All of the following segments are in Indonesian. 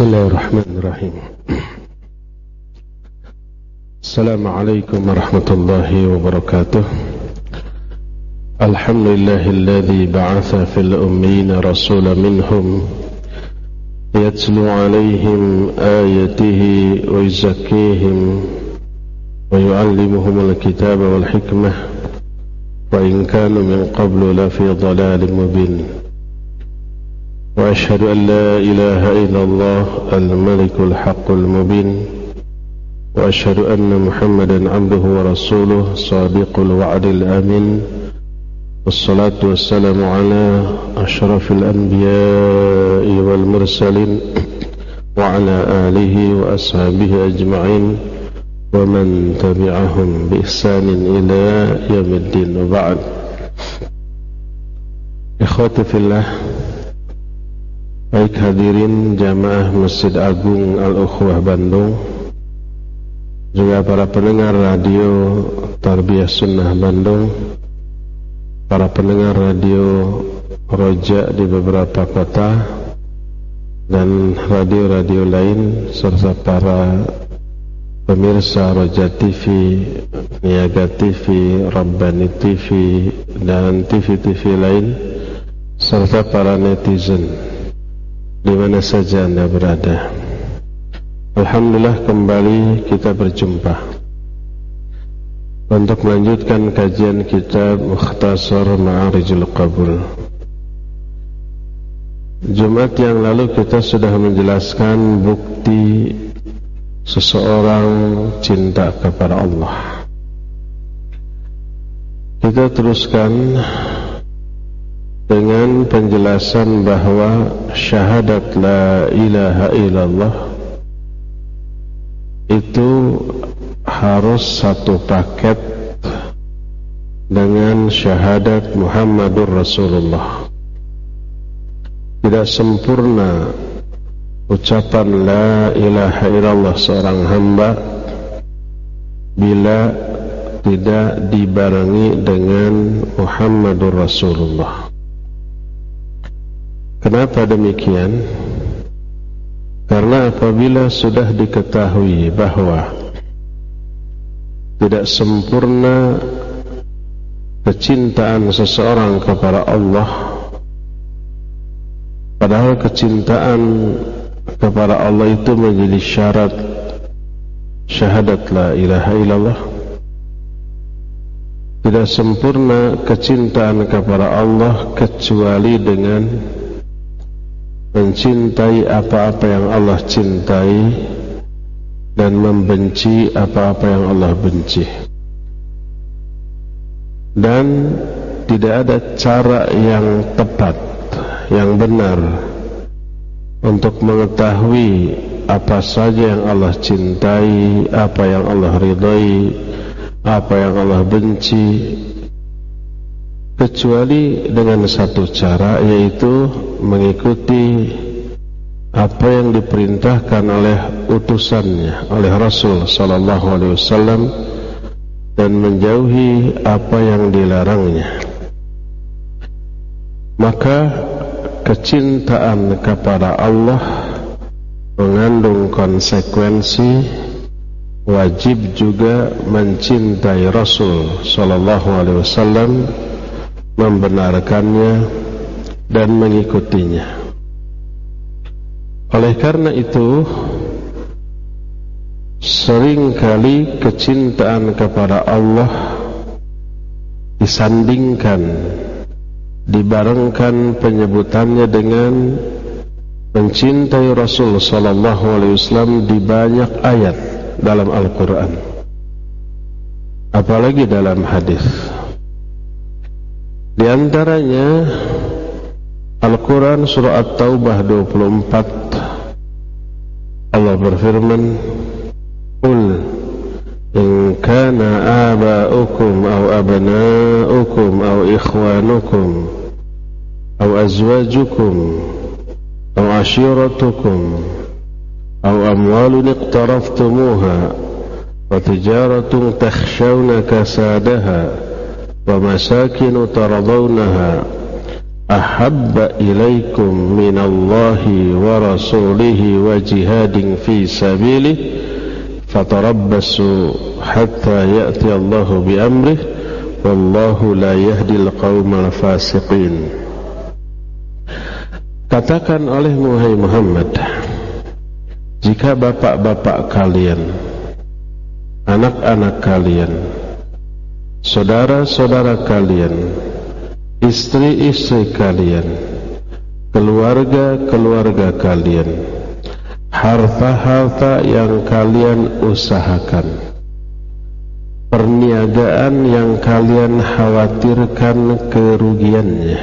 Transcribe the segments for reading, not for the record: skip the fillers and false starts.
Bismillahirrahmanirrahim. Assalamualaikum warahmatullahi wabarakatuh. Alhamdulillahilladzi ba'atha fil ummiyina rasulan minhum yatlu 'alaihim ayatihi wa yuzakkihim wa yu'allimuhumul kitaba wal hikmah wa in kanu min qablu lafi dhalalin mubin. وأشهد أن لا إله إلا الله الملك الحق المبين وأشهد أن محمدا عبده ورسوله صادق الوعد الأمين والصلاة والسلام على أشرف الأنبياء والمرسلين وعلى آله وأصحابه أجمعين ومن تبعهم بإحسان إلى يوم الدين وبعد. إخوتي في الله, baik hadirin jamaah Masjid Agung Al-Ukhwah Bandung, juga para pendengar radio Tarbiyah Sunnah Bandung, para pendengar radio Roja di beberapa kota, dan radio-radio lain, serta para pemirsa Roja TV, Niaga TV, Rabbani TV, dan TV-TV lain, serta para netizen di mana saja Anda berada. Alhamdulillah, kembali kita berjumpa untuk melanjutkan kajian kitab Mukhtasar Ma'arijul Qabul. Jumat yang lalu kita sudah menjelaskan bukti seseorang cinta kepada Allah. Kita teruskan dengan penjelasan bahwa syahadat la ilaha illallah itu harus satu paket dengan syahadat Muhammadur Rasulullah. Tidak sempurna ucapan la ilaha illallah seorang hamba bila tidak dibarengi dengan Muhammadur Rasulullah. Kenapa demikian? Karena apabila sudah diketahui bahwa tidak sempurna kecintaan seseorang kepada Allah, padahal kecintaan kepada Allah itu menjadi syarat syahadat la ilaha illallah, tidak sempurna kecintaan kepada Allah kecuali dengan mencintai apa-apa yang Allah cintai dan membenci apa-apa yang Allah benci. Dan tidak ada cara yang tepat, yang benar untuk mengetahui apa saja yang Allah cintai, apa yang Allah ridai, apa yang Allah benci, kecuali dengan satu cara, yaitu mengikuti apa yang diperintahkan oleh utusannya, oleh Rasul sallallahu alaihi wasallam, dan menjauhi apa yang dilarangnya. Maka kecintaan kepada Allah mengandung konsekuensi wajib juga mencintai Rasul sallallahu alaihi wasallam, membenarkannya dan mengikutinya. Oleh karena itu, seringkali kecintaan kepada Allah disandingkan, dibarengkan penyebutannya dengan mencintai Rasul sallallahu alaihi wasallam di banyak ayat dalam Al-Quran, apalagi dalam hadis. Di antaranya Al-Quran surah At-Taubah 24, Allah berfirman, "Qul in kana aba'ukum aw abna'ukum aw ikhwanukum aw azwajukum aw ashiratukum aw amwalun iqtaraftumuha wa tijaratun takhshawna kasadaha wa masakinu taradawnaha ahabba ilaikum minallahi wa rasulihi wa jihadin fi sabilih fatarabbasu hatta ya'ti Allahu bi amrih wallahu la yahdil qaumal fasiqin. Katakan oleh Muhammad, jika bapak-bapak kalian, anak-anak kalian, saudara-saudara kalian, istri-istri kalian, keluarga-keluarga kalian, harta-harta yang kalian usahakan, perniagaan yang kalian khawatirkan kerugiannya,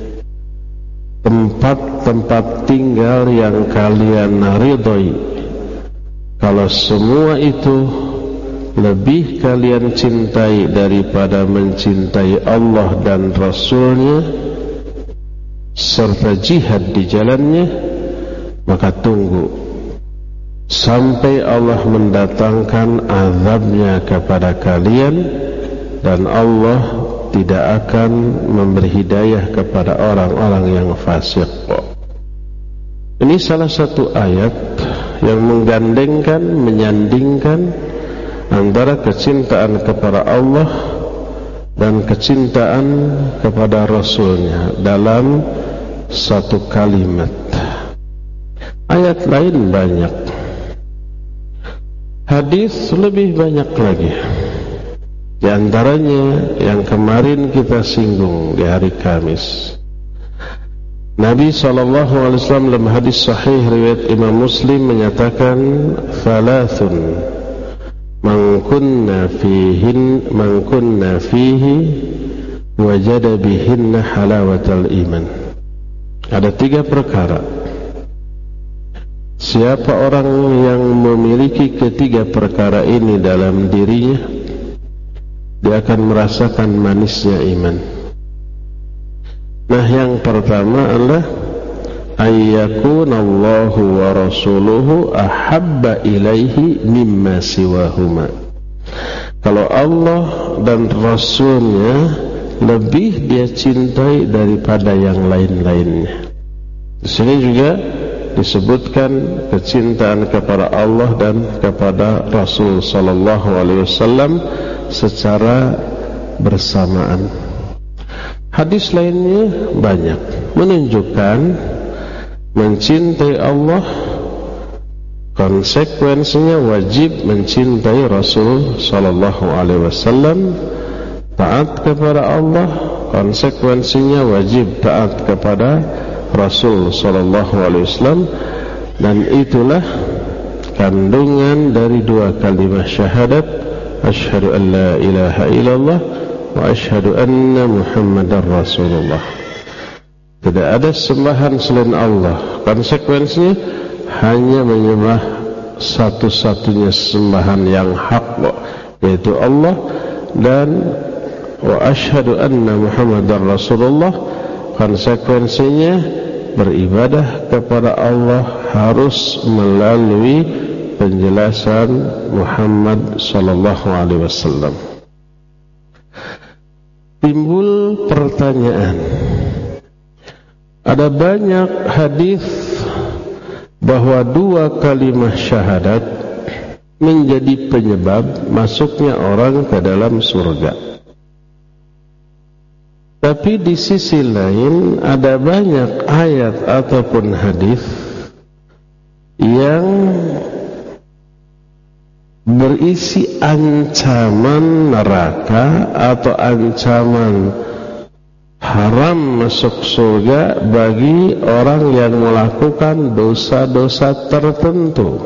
tempat-tempat tinggal yang kalian ridhoi, kalau semua itu lebih kalian cintai daripada mencintai Allah dan Rasulnya serta jihad di jalannya, maka tunggu sampai Allah mendatangkan azabnya kepada kalian, dan Allah tidak akan memberi hidayah kepada orang-orang yang fasik. Ini salah satu ayat yang menggandengkan, menyandingkan antara kecintaan kepada Allah dan kecintaan kepada Rasulnya dalam satu kalimat. Ayat lain banyak, hadis lebih banyak lagi. Di antaranya yang kemarin kita singgung di hari Kamis, Nabi SAW dalam hadis sahih riwayat Imam Muslim menyatakan, thalathun man kunna fihi wajada bihinna halawatal iman. Ada 3 perkara, siapa orang yang memiliki ketiga perkara ini dalam dirinya, dia akan merasakan manisnya iman. Nah, yang pertama adalah ayyakunallahu wa rasuluhu ahabba ilaihi mimma siwahuma. Kalau Allah dan Rasulnya lebih dia cintai daripada yang lain-lainnya. Di sini juga disebutkan kecintaan kepada Allah dan kepada Rasul sallallahu alaihi wasallam secara bersamaan. Hadis lainnya banyak menunjukkan mencintai Allah konsekuensinya wajib mencintai Rasul sallallahu alaihi wasallam. Taat kepada Allah konsekuensinya wajib taat kepada Rasul sallallahu alaihi wasallam, dan itulah kandungan dari 2 kalimat syahadat, asyhadu an la ilaha illallah wa asyhadu anna Muhammadar Rasulullah. Tidak ada sembahan selain Allah, konsekuensinya hanya menyembah satu-satunya sembahan yang hak, yaitu Allah, dan wa asyhadu anna Muhammadar Rasulullah konsekuensinya beribadah kepada Allah harus melalui penjelasan Muhammad sallallahu alaihi wasallam. Timbul pertanyaan, ada banyak hadis bahwa 2 kalimat syahadat menjadi penyebab masuknya orang ke dalam surga. Tapi di sisi lain ada banyak ayat ataupun hadis yang berisi ancaman neraka atau ancaman haram masuk surga bagi orang yang melakukan dosa-dosa tertentu.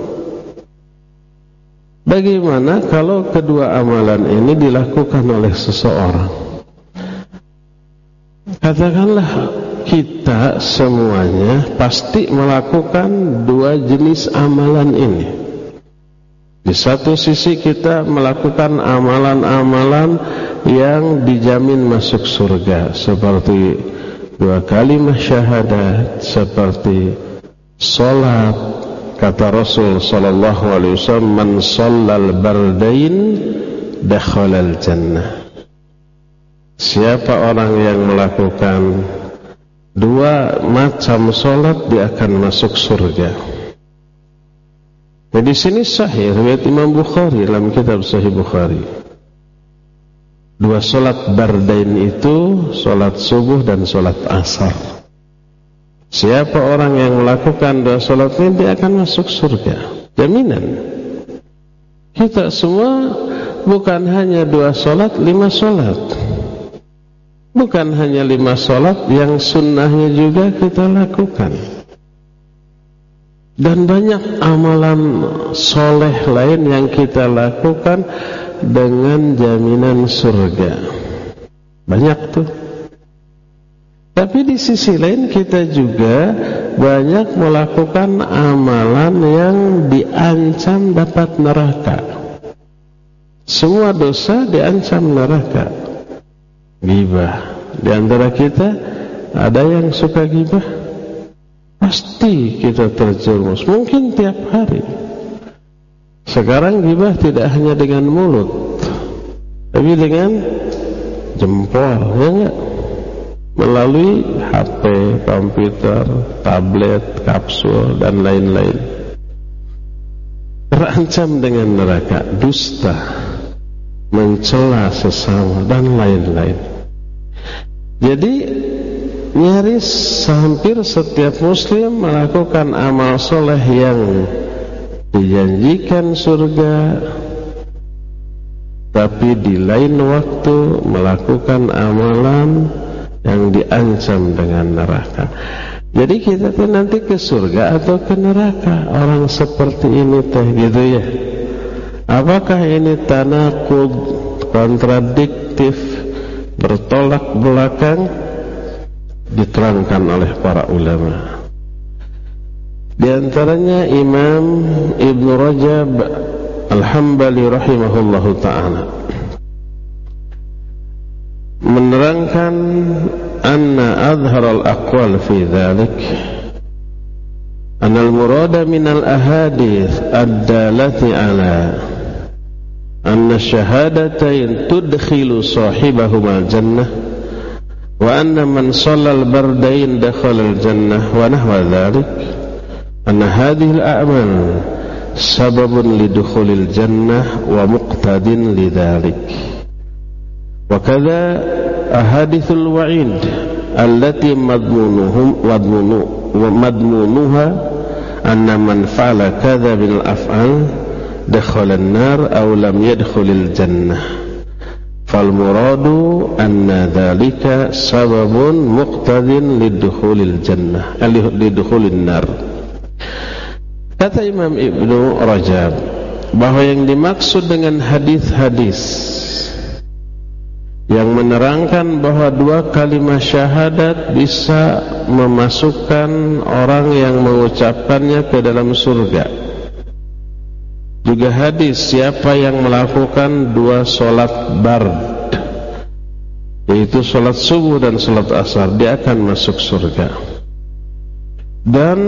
Bagaimana kalau kedua amalan ini dilakukan oleh seseorang? Katakanlah kita semuanya pasti melakukan 2 jenis amalan ini. Di satu sisi kita melakukan amalan-amalan yang dijamin masuk surga, seperti 2 kalimat syahadat, seperti salat. Kata Rasul sallallahu alaihi wasallam, man shallal bardain dakhalal jannah. Siapa orang yang melakukan 2 macam solat dia akan masuk surga. Nah, di sini sahih riwayat Imam Bukhari dalam kitab Sahih Bukhari. 2 solat bardain itu solat subuh dan solat asar. Siapa orang yang melakukan 2 solat ini dia akan masuk surga. Jaminan. Kita semua bukan hanya 2 solat, 5 solat. Bukan hanya 5 solat, yang sunnahnya juga kita lakukan. Dan banyak amalan soleh lain yang kita lakukan dengan jaminan surga. Banyak tuh. Tapi di sisi lain kita juga banyak melakukan amalan yang diancam dapat neraka. Semua dosa diancam neraka. Ghibah. Di antara kita ada yang suka ghibah? Pasti kita terjerumus. Mungkin tiap hari. Sekarang ghibah tidak hanya dengan mulut, tapi dengan jempol, ya enggak? Melalui HP, komputer, tablet, kapsul, dan lain-lain. Terancam dengan neraka, dusta, mencela sesama, dan lain-lain. Jadi nyaris hampir setiap muslim melakukan amal soleh yang dijanjikan surga, tapi di lain waktu melakukan amalan yang diancam dengan neraka. Jadi kita tuh nanti ke surga atau ke neraka? Orang seperti ini teh gitu ya. Apakah ini tanaqud, kontradiktif, bertolak belakang? Diterangkan oleh para ulama. Di antaranya Imam Ibn Rajab Al-Hambali rahimahullahu ta'ala menerangkan anna adhar al-aqwal fi dhalik anna al-murada min al-ahadith ad-dalati ala anna syahadatain tudkhilu sahibahuma al-jannah wa anna man shallal bardain dakhala al-jannah wa nahwa dhalik anna hadhihi al-a'mal sababun lidukhulil jannah wa muqtadin lidhalik wa kadha ahadithul wa'id allati madmunuha anna man fa'ala kadha bil af'al dakhala an-nar aw lam yadkhulil jannah fal muradu anna dhalika sababun muqtadin lidukhulil jannah lidukhulin nar. Kata Imam Ibnu Rajab bahwa yang dimaksud dengan hadis-hadis yang menerangkan bahwa 2 kalimat syahadat bisa memasukkan orang yang mengucapkannya ke dalam surga. Juga hadis siapa yang melakukan 2 solat bard, yaitu solat subuh dan solat asar, dia akan masuk surga. Dan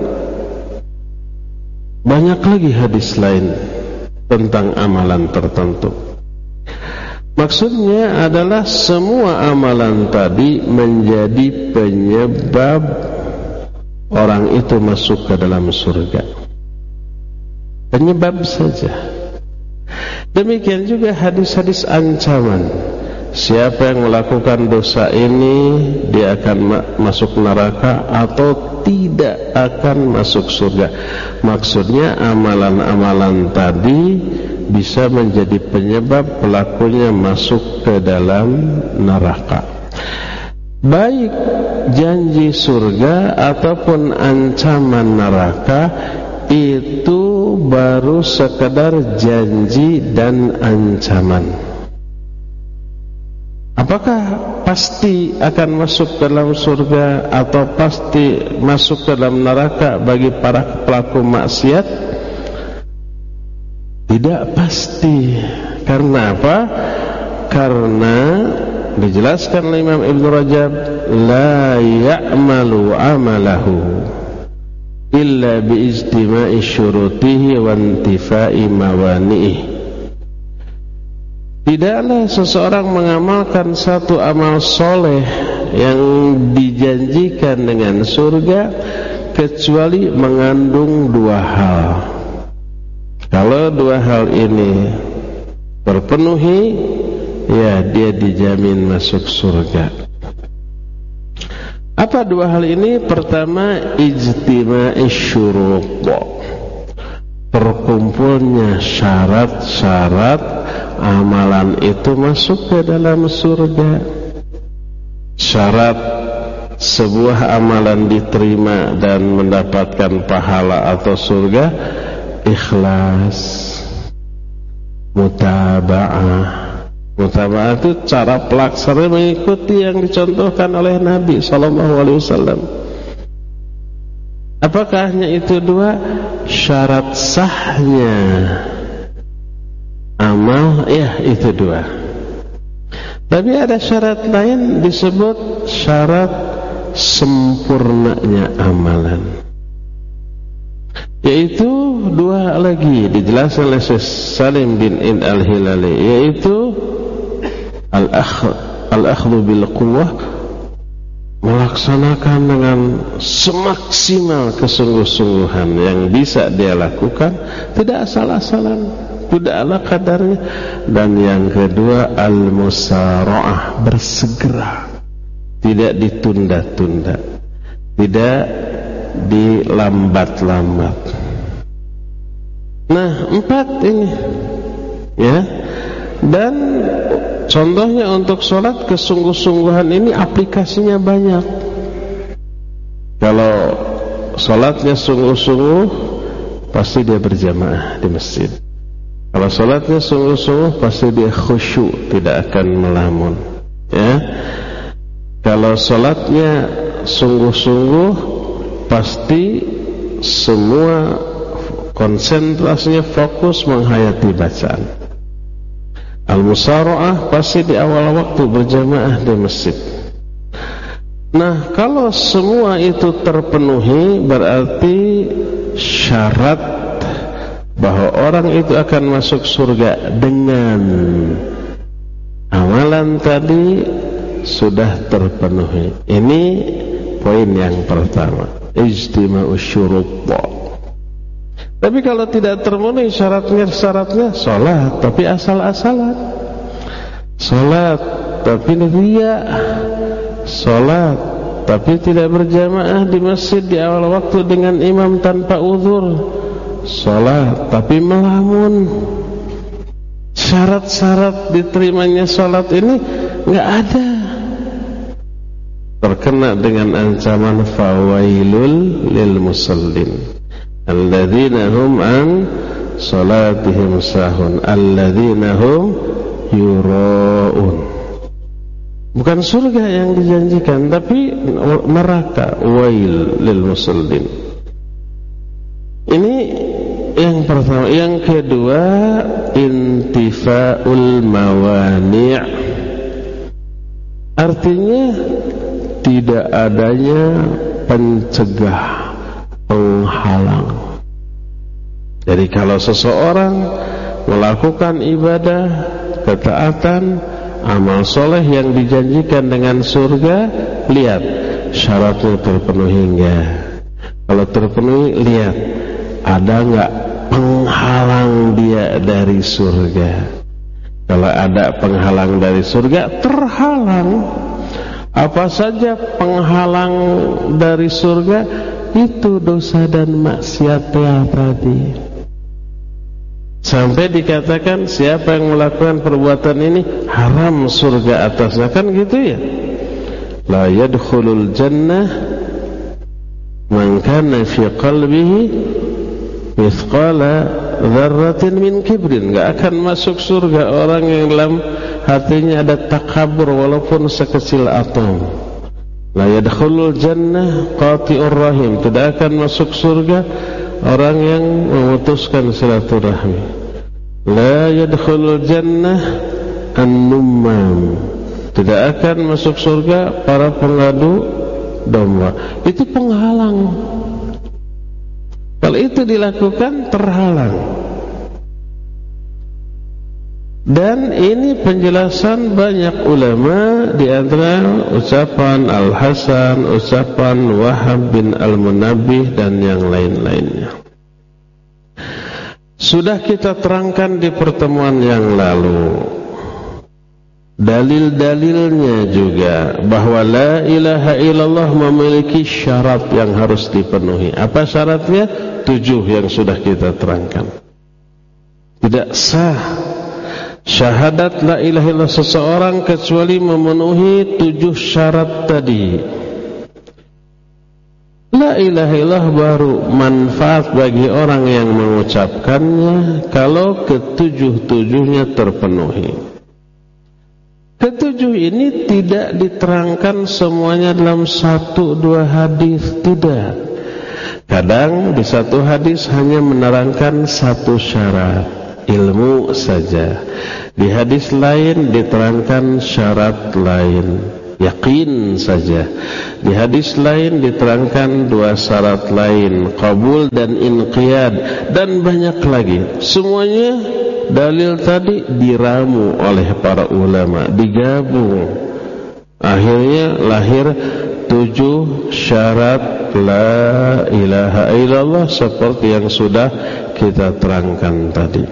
banyak lagi hadis lain tentang amalan tertentu. Maksudnya adalah semua amalan tadi menjadi penyebab orang itu masuk ke dalam surga. Penyebab saja. Demikian juga hadis-hadis ancaman. Siapa yang melakukan dosa ini dia akan masuk neraka atau tidak akan masuk surga. Maksudnya amalan-amalan tadi bisa menjadi penyebab pelakunya masuk ke dalam neraka. Baik janji surga ataupun ancaman neraka itu baru sekedar janji dan ancaman. Apakah pasti akan masuk ke dalam surga atau pasti masuk ke dalam neraka bagi para pelaku maksiat? Tidak pasti. Karena apa? Karena dijelaskan oleh Imam Ibn Rajab, la ya'malu amalahu illa biijtima'i syurutihi wa intifai mawani'ih. Tidaklah seseorang mengamalkan satu amal soleh yang dijanjikan dengan surga kecuali mengandung dua hal. Kalau dua hal ini terpenuhi, ya dia dijamin masuk surga. Apa dua hal ini? Pertama, ijtima'i syurut, terkumpulnya syarat-syarat amalan itu masuk ke dalam surga. Syarat sebuah amalan diterima dan mendapatkan pahala atau surga: ikhlas, mutaba'ah. Mutaba'ah itu cara pelaksanaan mengikuti yang dicontohkan oleh Nabi SAW. Apakah hanya itu dua? Syarat sahnya amal, ya itu dua. Tapi ada syarat lain disebut syarat sempurnanya amalan, yaitu dua lagi dijelaskan oleh Syekh Salim bin Id al-Hilali, yaitu al-akhdhu bil quwwah, melaksanakan dengan semaksimal kesungguh-sungguhan yang bisa dia lakukan, tidak asal-asalan, tidak ala kadarnya. Dan yang kedua, al-musara'ah, bersegera, tidak ditunda-tunda, tidak dilambat-lambat. Nah, 4 ini, ya. Dan contohnya untuk sholat, kesungguh-sungguhan ini aplikasinya banyak. Kalau sholatnya sungguh-sungguh, pasti dia berjamaah di masjid. Kalau sholatnya sungguh-sungguh, pasti dia khusyuk, tidak akan melamun, ya. Kalau sholatnya sungguh-sungguh, pasti semua konsentrasinya fokus menghayati bacaan. Al-musara'ah pasti di awal waktu berjamaah di masjid. Nah, kalau semua itu terpenuhi, berarti syarat bahwa orang itu akan masuk surga dengan amalan tadi sudah terpenuhi. Ini poin yang pertama, ijtima'u syurut. Tapi kalau tidak terpenuhi syaratnya sholat tapi asal-asalan, sholat tapi riya, sholat tapi tidak berjamaah di masjid di awal waktu dengan imam tanpa uzur, sholat tapi melamun. Syarat-syarat diterimanya sholat ini nggak ada. Terkena dengan ancaman fawailul lil musallin alladzina hum an salatihim sahun alladzina hum yura'un. Bukan surga yang dijanjikan, tapi neraka, wail lil musallin. Ini yang pertama. Yang kedua, intifa'ul mawani', artinya tidak adanya pencegah, penghalang. Jadi kalau seseorang melakukan ibadah, ketaatan, amal soleh yang dijanjikan dengan surga, lihat syaratnya terpenuhi enggak. Kalau terpenuhi, lihat ada enggak penghalang dia dari surga. Kalau ada penghalang dari surga, terhalang. Apa saja penghalang dari surga? Itu dosa dan maksiatnya tadi. Sampai dikatakan siapa yang melakukan perbuatan ini haram surga atasnya, kan gitu ya. La yadkhulul jannah man kana fi qalbihi mithqala dzarratin min kibrin. Enggak akan masuk surga orang yang dalam hatinya ada takabur walaupun sekecil atom. La yadkhulul jannah qati'ur rahim, tidak akan masuk surga orang yang memutuskan silaturahmi. La yadkhulul jannah an-nummam, tidak akan masuk surga para pengadu domba. Itu penghalang. Kalau itu dilakukan, terhalang. Dan ini penjelasan banyak ulama, di antara ucapan Al-Hasan, ucapan Wahab bin Al-Munabbih dan yang lain-lainnya. Sudah kita terangkan di pertemuan yang lalu dalil-dalilnya juga bahwa la ilaha illallah memiliki syarat yang harus dipenuhi. Apa syaratnya? 7 yang sudah kita terangkan. Tidak sah syahadat la ilaha illallah seseorang kecuali memenuhi 7 syarat tadi. La ilaha illallah baru manfaat bagi orang yang mengucapkannya kalau ke-7-7-nya terpenuhi. Ke-7 ini tidak diterangkan semuanya dalam 1-2 hadis, tidak. Kadang di satu hadis hanya menerangkan 1 syarat, ilmu saja. Di hadis lain diterangkan syarat lain, yakin saja. Di hadis lain diterangkan 2 syarat lain, qabul dan inqiyad, dan banyak lagi. Semuanya dalil tadi diramu oleh para ulama, digabung. Akhirnya lahir 7 syarat la ilaha illallah seperti yang sudah kita terangkan tadi.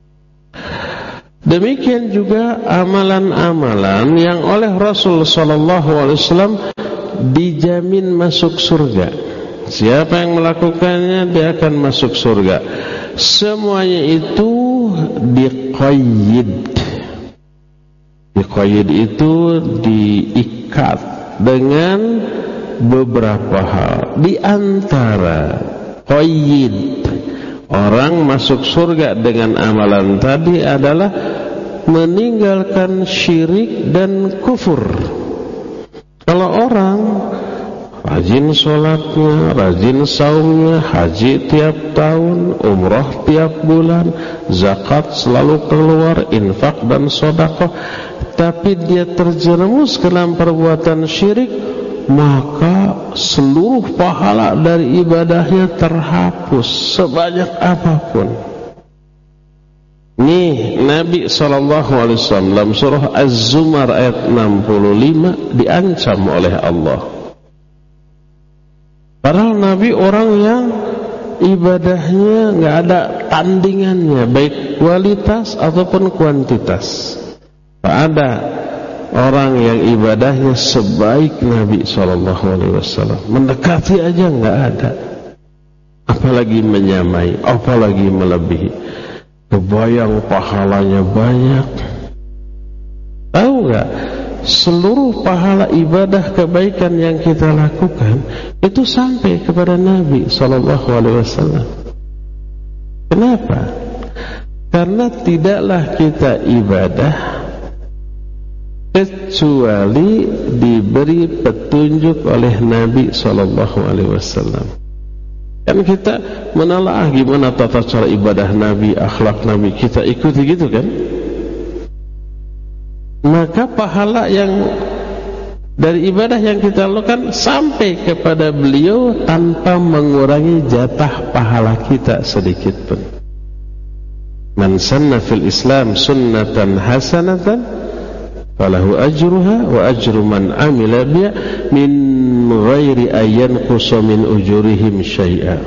Demikian juga amalan-amalan yang oleh Rasul sallallahu alaihi wasallam dijamin masuk surga. Siapa yang melakukannya dia akan masuk surga. Semuanya itu diqayyid. Diqayyid itu diikat dengan beberapa hal. Di antara qayyid orang masuk surga dengan amalan tadi adalah meninggalkan syirik dan kufur. Kalau orang rajin sholatnya, rajin saumnya, haji tiap tahun, umrah tiap bulan, zakat selalu keluar, infak dan sedekah, tapi dia terjerumus ke dalam perbuatan syirik, maka seluruh pahala dari ibadahnya terhapus sebanyak apapun. Nih Nabi SAW dalam surah Az-Zumar ayat 65 diancam oleh Allah. Padahal Nabi orang yang ibadahnya nggak ada tandingannya, baik kualitas ataupun kuantitas. Tak ada orang yang ibadahnya sebaik Nabi SAW. Mendekati aja nggak ada, apalagi menyamai, apalagi melebihi. Kebayang pahalanya banyak. Tahu nggak? Seluruh pahala ibadah kebaikan yang kita lakukan itu sampai kepada Nabi SAW. Kenapa? Karena tidaklah kita ibadah kecuali diberi petunjuk oleh Nabi SAW. Kan kita menelaah gimana tata cara ibadah Nabi, akhlak Nabi, kita ikuti gitu kan? Maka pahala yang dari ibadah yang kita lakukan sampai kepada beliau tanpa mengurangi jatah pahala kita sedikit pun. Man sanna fil Islam sunnatan hasanatan falahu ajruha wa ajru man amila biha min ghairi ayyan qusa min ujurihim syai'a.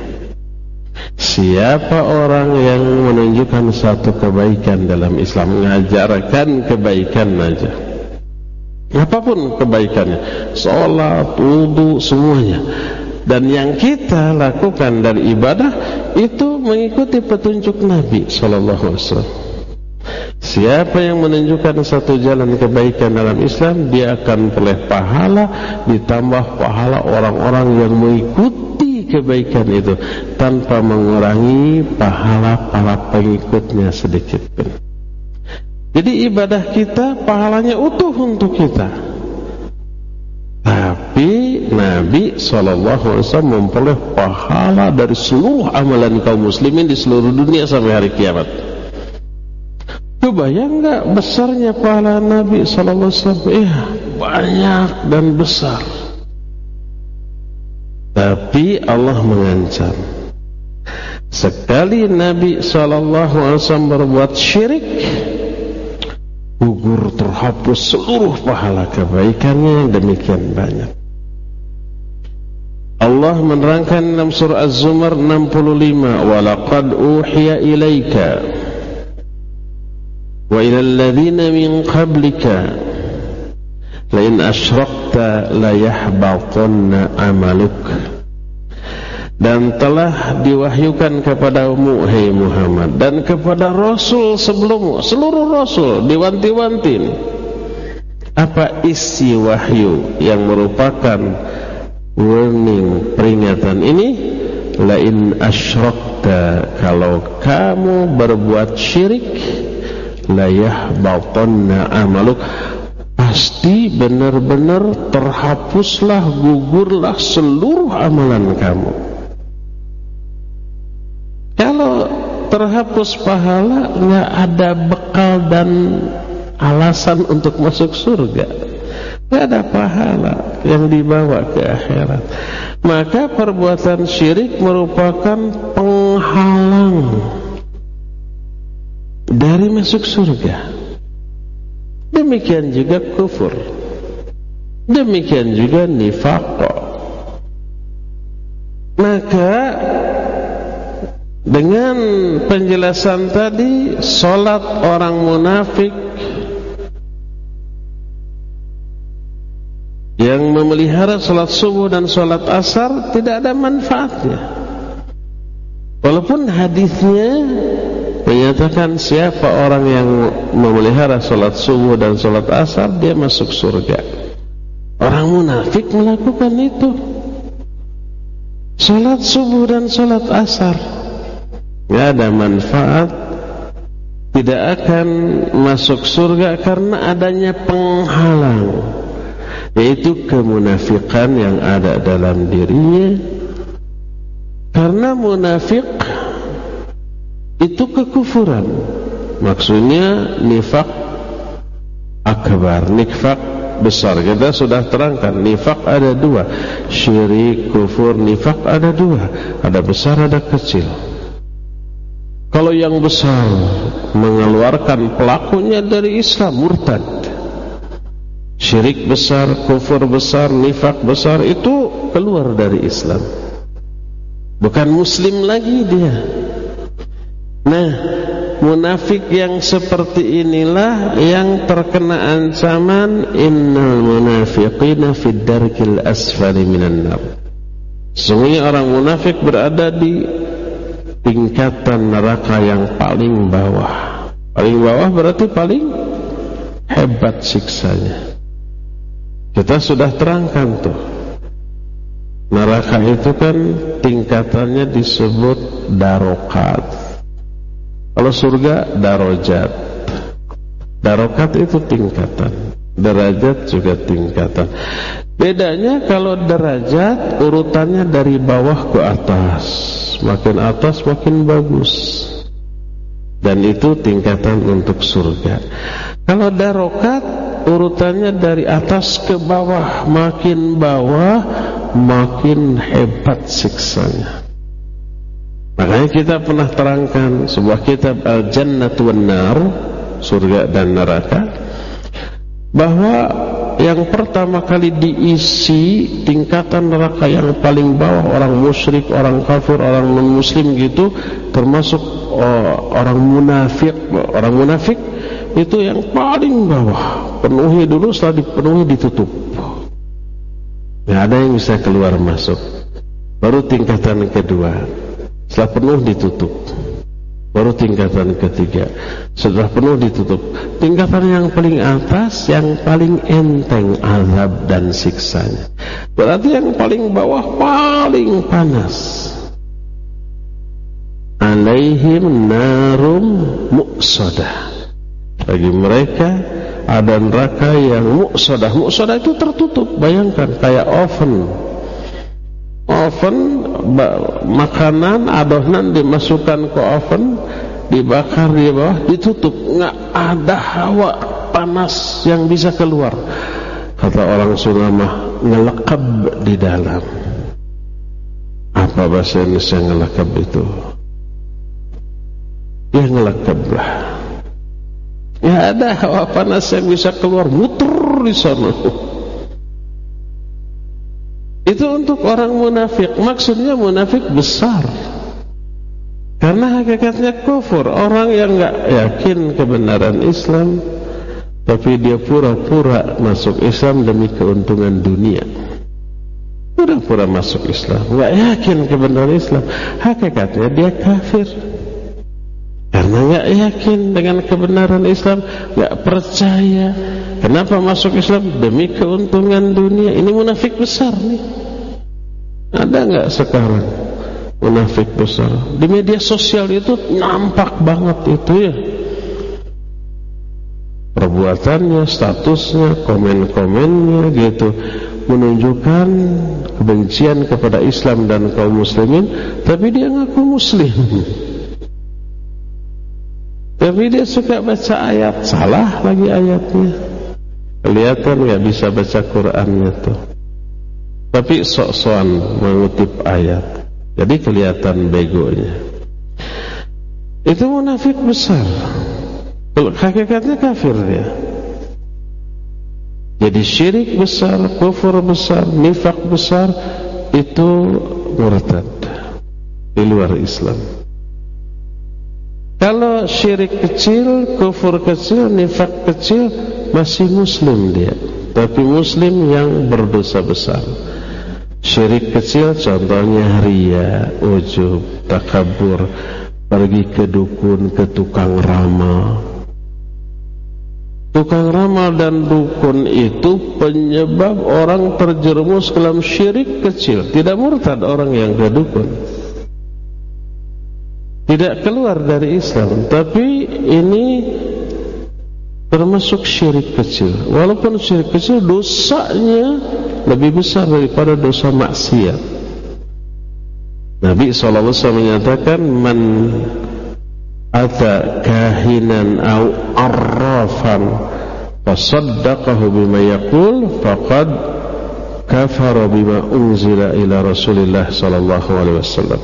Siapa orang yang menunjukkan satu kebaikan dalam Islam, mengajarkan kebaikan aja, apapun kebaikannya, sholat, wudu, semuanya, dan yang kita lakukan dari ibadah itu mengikuti petunjuk Nabi SAW. Siapa yang menunjukkan satu jalan kebaikan dalam Islam, dia akan peroleh pahala ditambah pahala orang-orang yang mengikuti kebaikan itu tanpa mengurangi pahala para pengikutnya sedikit pun. Jadi ibadah kita pahalanya utuh untuk kita. Tapi Nabi SAW memperoleh pahala dari seluruh amalan kaum muslimin di seluruh dunia sampai hari kiamat. Kebayang enggak besarnya pahala Nabi SAW? Banyak dan besar. Tapi Allah mengancam, sekali Nabi SAW berbuat syirik, gugur, terhapus seluruh pahala kebaikannya yang demikian banyak. Allah menerangkan dalam surah Az-Zumar 65, walaqad uhiya ilaika wa ilal ladzina min qablika la in asyrakta la yahbatanna amaluk. Dan telah diwahyukan kepadamu, hai Muhammad, dan kepada Rasul sebelummu, seluruh Rasul diwanti-wanti. Apa isi wahyu yang merupakan warning, peringatan ini? Lain asyrakta, kalau kamu berbuat syirik, la yahbatanna amaluk, pasti benar-benar terhapuslah, gugurlah seluruh amalan kamu. Kalau terhapus pahala, nggak ada bekal dan alasan untuk masuk surga. Nggak ada pahala yang dibawa ke akhirat. Maka perbuatan syirik merupakan penghalang dari masuk surga. Demikian juga kufur, demikian juga nifaq. Maka dengan penjelasan tadi, solat orang munafik yang memelihara solat subuh dan solat asar tidak ada manfaatnya. Walaupun hadisnya menyatakan siapa orang yang memelihara solat subuh dan solat asar, dia masuk surga. Orang munafik melakukan itu, solat subuh dan solat asar, tidak ada manfaat, tidak akan masuk surga karena adanya penghalang, yaitu kemunafikan yang ada dalam dirinya. Karena munafik itu kekufuran, maksudnya nifaq akbar, nifaq besar. Kita sudah terangkan, nifaq ada dua, syirik, kufur. Nifaq ada dua, ada besar, ada kecil. Kalau yang besar mengeluarkan pelakunya dari Islam, murtad. Syirik besar, kufur besar, nifaq besar, itu keluar dari Islam, bukan muslim lagi dia. Nah, munafik yang seperti inilah yang terkena ancaman innal munafiqina fid darkil asfali minan nar. Sesungguhnya orang munafik berada di tingkatan neraka yang paling bawah. Paling bawah berarti paling hebat siksanya. Kita sudah terangkan tuh, neraka itu kan tingkatannya disebut darokat. Kalau surga darajat. Darokat itu tingkatan, derajat juga tingkatan. Bedanya kalau derajat urutannya dari bawah ke atas, makin atas makin bagus, dan itu tingkatan untuk surga. Kalau darokat urutannya dari atas ke bawah, makin bawah makin hebat siksanya. Makanya kita pernah terangkan sebuah kitab Al-Jannatu wan-Nar, surga dan neraka, bahwa yang pertama kali diisi tingkatan neraka yang paling bawah, orang musyrik, orang kafir, orang non-muslim gitu, termasuk orang munafik. Orang munafik itu yang paling bawah, penuhi dulu, setelah dipenuhi ditutup, nggak ada yang bisa keluar masuk. Baru tingkatan kedua, setelah penuh ditutup. Baru tingkatan ketiga, setelah penuh ditutup. Tingkatan yang paling atas, yang paling enteng azab dan siksanya. Berarti yang paling bawah paling panas. Alaihim narum muqsadah. Bagi mereka ada neraka yang muqsadah. Muqsadah itu tertutup. Bayangkan kayak oven, makanan adonan dimasukkan ke oven, dibakar di bawah, ditutup, nggak ada hawa panas yang bisa keluar. Kata orang Sunda mah ngelekab di dalam. Apa bahasa Indonesia ngelekab itu? Ya ngelekab lah. Nggak ada hawa panas yang bisa keluar, muter di sana. Itu untuk orang munafik. Maksudnya munafik besar, karena hakikatnya kufur. Orang yang nggak yakin kebenaran Islam, tapi dia pura-pura masuk Islam demi keuntungan dunia. Pura-pura masuk Islam, nggak yakin kebenaran Islam, hakikatnya dia kafir. Karena nggak yakin dengan kebenaran Islam, nggak percaya. Kenapa masuk Islam? Demi keuntungan dunia. Ini munafik besar nih. Ada nggak sekarang munafik besar? Di media sosial itu nampak banget itu ya. Perbuatannya, statusnya, komen-komennya gitu, menunjukkan kebencian kepada Islam dan kaum muslimin, tapi dia ngaku muslim. Tapi dia suka baca ayat, salah lagi ayatnya. Kelihatan nggak bisa baca Qur'annya tuh, tapi sok-sokan mengutip ayat, jadi kelihatan begonya. Itu munafik besar. Hakikatnya kafir dia. Jadi syirik besar, kufur besar, nifak besar, itu murtad, di luar Islam. Kalau syirik kecil, kufur kecil, nifak kecil, masih muslim dia, tapi muslim yang berdosa besar. Syirik kecil contohnya riya, ujub, takabur, pergi ke dukun, ke tukang ramal. Tukang ramal dan dukun itu penyebab orang terjerumus ke dalam syirik kecil. Tidak murtad orang yang ke dukun, tidak keluar dari Islam, tapi ini termasuk syirik kecil. Walaupun syirik kecil, dosanya lebih besar daripada dosa maksiat. Nabi SAW menyatakan, man ata kahinan au arrafan fasaddaqahu bima yaqul faqad kafara bima unzila ila Rasulillah sallallahu alaihi wasallam.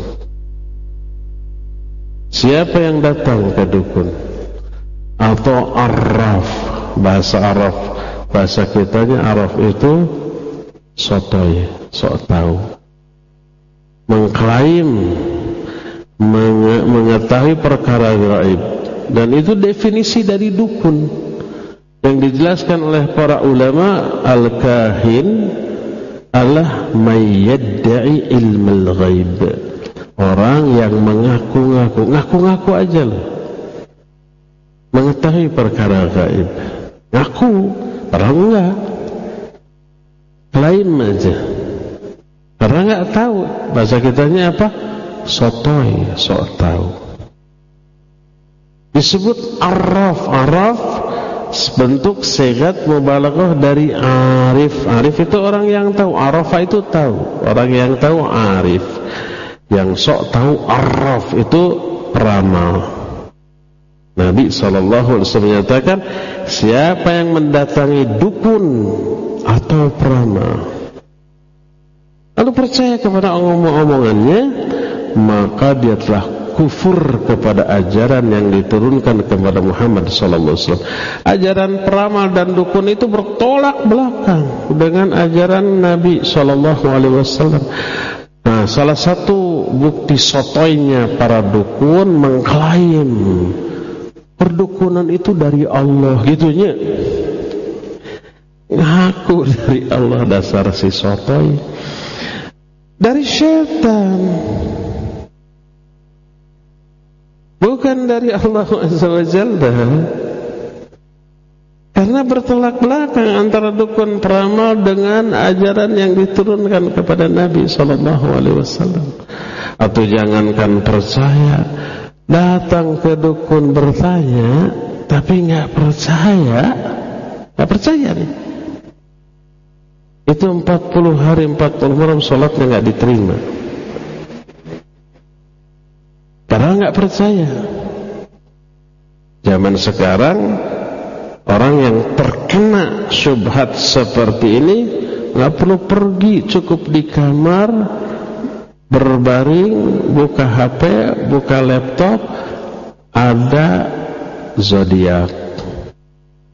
Siapa yang datang ke dukun atau arraf, bahasa Arab, bahasa kitanya araf itu sotoy, sok tahu, mengklaim mengetahui perkara gaib, dan itu definisi dari dukun yang dijelaskan oleh para ulama. Al-kahin adalah mayyadda'i ilmul ghaib, orang yang ngaku-ngaku aja loh, mengetahui perkara gaib, ngaku padahal enggak, klaim aja karena enggak tahu. Bahasa kitanya apa? Sotoy, sok tahu. Disebut arraf. Arraf bentuk segat mubalaghah dari arif. Arif itu orang yang tahu. Arafa itu tahu, orang yang tahu arif. Yang sok tahu arraf itu peramal. Nabi SAW menyatakan, siapa yang mendatangi dukun atau peramal lalu percaya kepada omong-omongannya, maka dia telah kufur kepada ajaran yang diturunkan kepada Muhammad SAW. Ajaran peramal dan dukun itu bertolak belakang dengan ajaran Nabi SAW. Nah, salah satu bukti sotoynya para dukun mengklaim perdukunan itu dari Allah, gitunya. Ngaku dari Allah, dasar si sotoy. Dari syaitan, bukan dari Allah SWT. Karena bertolak belakang antara dukun peramal dengan ajaran yang diturunkan kepada Nabi SAW. Atau jangankan percaya, datang ke dukun bertanya, tapi nggak percaya nih. Itu 40 hari 40 malam sholatnya nggak diterima karena nggak percaya. Zaman sekarang orang yang terkena syubhat seperti ini nggak perlu pergi, cukup di kamar berbaring, buka HP, buka laptop, ada zodiak,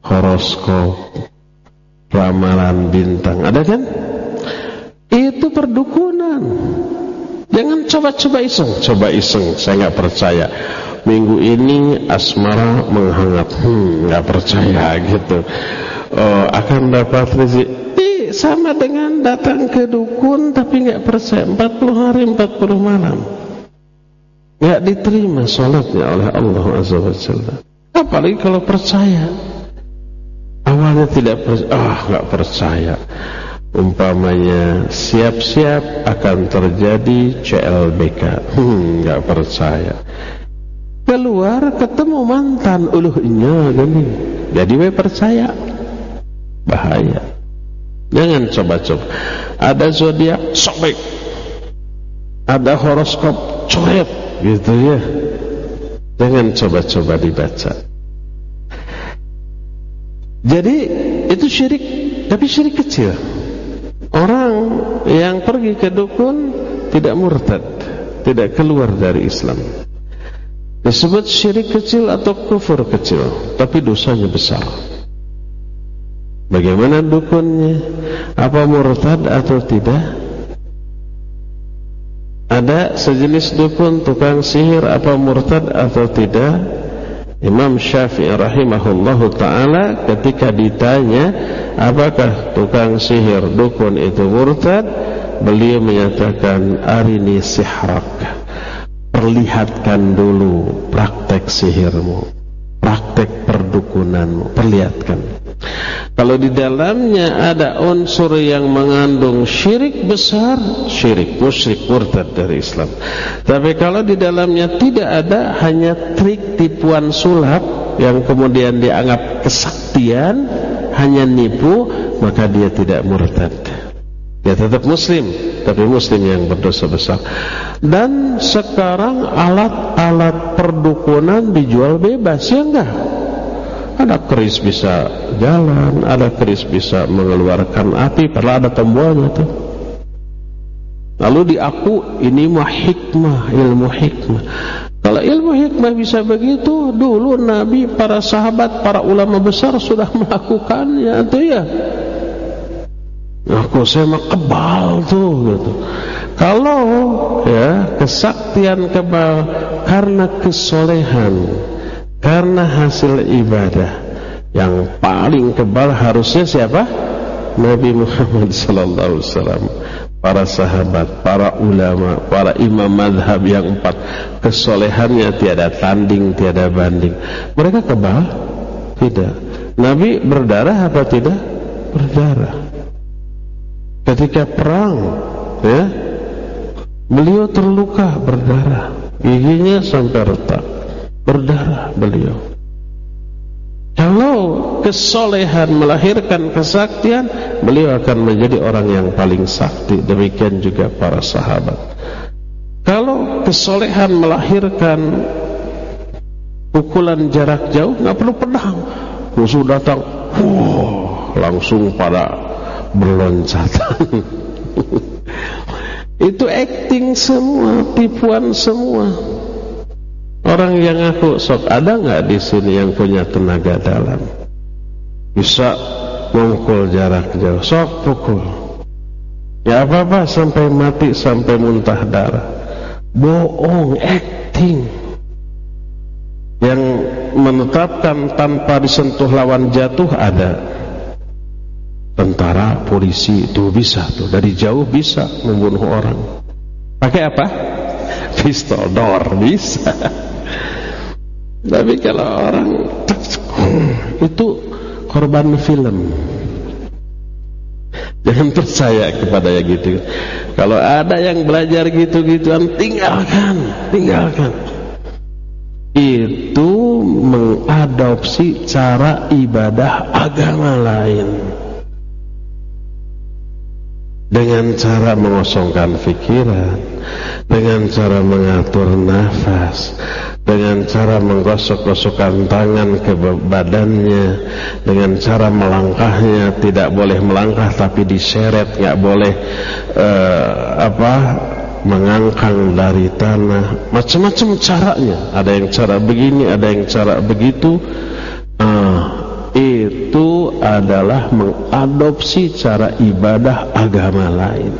horoskop, ramalan bintang, ada kan? Itu perdukunan. Jangan coba-coba iseng. Coba iseng, saya nggak percaya. Minggu ini asmara menghangat, nggak percaya gitu. Akan dapat rezeki, sama dengan datang ke dukun tapi nggak percaya. 40 hari 40 malam nggak diterima sholatnya oleh Allah Azza wa Jalla. Apalagi kalau percaya. Awalnya tidak percaya, nggak percaya. Umpamanya siap-siap akan terjadi CLBK, nggak percaya. Keluar ketemu mantan uluhnya gini, jadi percaya. Bahaya. Jangan coba-coba. Ada zodiak sobek, ada horoskop coret, gitu ya. Jangan coba-coba dibaca. Jadi itu syirik, tapi syirik kecil. Orang yang pergi ke dukun tidak murtad, tidak keluar dari Islam. Disebut syirik kecil atau kufur kecil, tapi dosanya besar. Bagaimana dukunnya? Apa murtad atau tidak? Ada sejenis dukun tukang sihir, apa murtad atau tidak? Imam Syafi'i rahimahullahu ta'ala ketika ditanya apakah tukang sihir dukun itu murtad, beliau menyatakan arini sihrak, perlihatkan dulu praktek sihirmu, praktek perdukunanmu, perlihatkan. Kalau di dalamnya ada unsur yang mengandung syirik besar, syirik, musyrik, murtad dari Islam. Tapi kalau di dalamnya tidak ada, hanya trik, tipuan, sulap yang kemudian dianggap kesaktian, hanya nipu, maka dia tidak murtad. Dia tetap muslim, tapi muslim yang berdosa besar. Dan sekarang alat-alat perdukunan dijual bebas, ya enggak? Ada keris bisa jalan, ada keris bisa mengeluarkan api, padahal ada tombolnya tuh. Lalu diaku ini mah hikmah, ilmu hikmah. Kalau ilmu hikmah bisa begitu, dulu Nabi, para sahabat, para ulama besar sudah melakukannya tuh ya. Aku saya mah kebal tuh gitu. Kalau ya kesaktian kebal karena kesolehan, karena hasil ibadah, yang paling kebal harusnya siapa? Nabi Muhammad sallallahu alaihi wasallam, para sahabat, para ulama, para imam mazhab yang 4, kesolehannya tiada tanding, tiada banding. Mereka kebal? Tidak. Nabi berdarah apa tidak? Berdarah. Ketika perang, ya, beliau terluka, berdarah, giginya sampai retak, berdarah beliau. Kalau kesolehan melahirkan kesaktian, beliau akan menjadi orang yang paling sakti. Demikian juga para sahabat. Kalau kesolehan melahirkan pukulan jarak jauh, nggak perlu pedang, musuh datang, langsung pada berloncatan. Itu acting semua, tipuan semua. Orang yang aku sok, ada nggak di sini yang punya tenaga dalam, bisa mukul jarak jauh? Sok pukul, ya apa-apa sampai mati, sampai muntah darah. Bohong, acting. Yang menetapkan tanpa disentuh lawan jatuh ada. Tentara, polisi itu bisa tuh, dari jauh bisa membunuh orang. Pakai apa? Pistol, door, bisa. Tapi kalau orang itu korban film, jangan percaya kepada yang gitu. Kalau ada yang belajar gitu-gituan, tinggalkan. Itu mengadopsi cara ibadah agama lain, dengan cara mengosongkan pikiran, dengan cara mengatur nafas, dengan cara menggosok-gosokkan tangan ke badannya, dengan cara melangkahnya, tidak boleh melangkah tapi diseret, nggak boleh mengangkang dari tanah. Macam-macam caranya. Ada yang cara begini, ada yang cara begitu. itu adalah mengadopsi cara ibadah agama lain.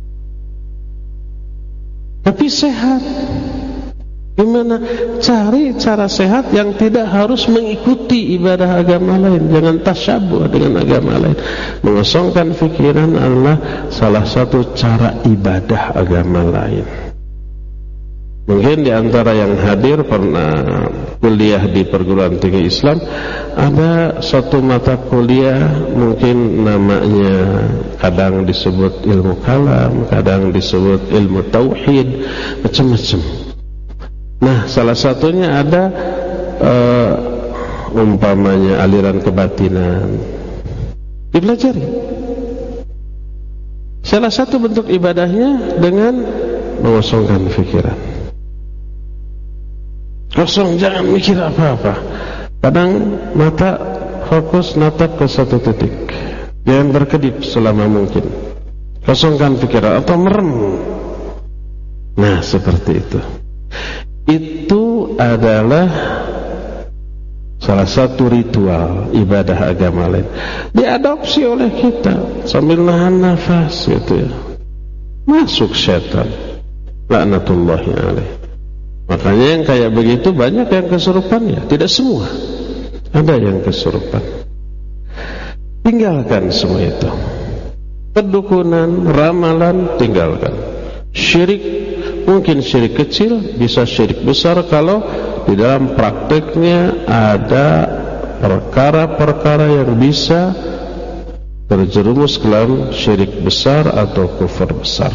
Tapi sehat. Gimana? Cari cara sehat yang tidak harus mengikuti ibadah agama lain. Jangan tasyabuh dengan agama lain. Mengosongkan fikiran adalah salah satu cara ibadah agama lain. Mungkin di antara yang hadir pernah kuliah di perguruan tinggi Islam, ada satu mata kuliah mungkin namanya kadang disebut ilmu kalam, kadang disebut ilmu tauhid, macam-macam. Nah, salah satunya ada umpamanya aliran kebatinan. Dipelajari. Salah satu bentuk ibadahnya dengan mengosongkan pikiran. Kosong, jangan mikir apa-apa. Kadang mata fokus natap ke satu titik. Jangan berkedip selama mungkin. Kosongkan pikiran atau merem. Nah, seperti itu. Itu adalah salah satu ritual ibadah agama lain. Diadopsi oleh kita sambil nahan nafas gitu ya. Masuk setan. Laknatullahi alaih. Makanya yang kayak begitu banyak yang kesurupan ya. Tidak semua. Ada yang kesurupan. Tinggalkan semua itu. Pedukunan, ramalan, tinggalkan. Syirik, mungkin syirik kecil, bisa syirik besar kalau di dalam prakteknya ada perkara-perkara yang bisa terjerumus ke dalam syirik besar atau kufur besar.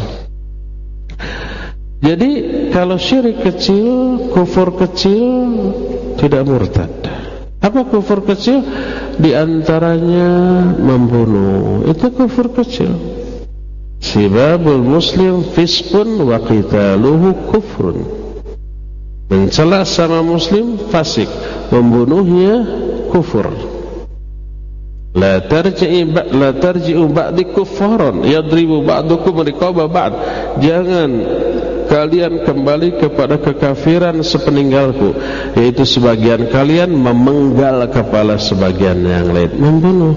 Jadi kalau syirik kecil, kufur kecil tidak murtad. Apa kufur kecil? Di antaranya membunuh. Itu kufur kecil. Sibabul muslim fiskun wa qitaluhu kufrun. Mencela sama muslim fasik, membunuhnya kufur. La tarji'u ba'di kuffaran yadribu ba'dukum riqaba ba'd. Jangan kalian kembali kepada kekafiran sepeninggalku, yaitu sebagian kalian memenggal kepala sebagian yang lain, membunuh.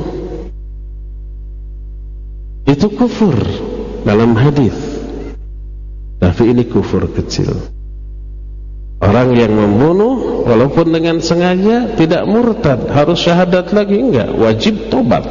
Itu kufur dalam hadis. Tapi ini kufur kecil. Orang yang membunuh walaupun dengan sengaja tidak murtad, harus syahadat lagi enggak, wajib tobat.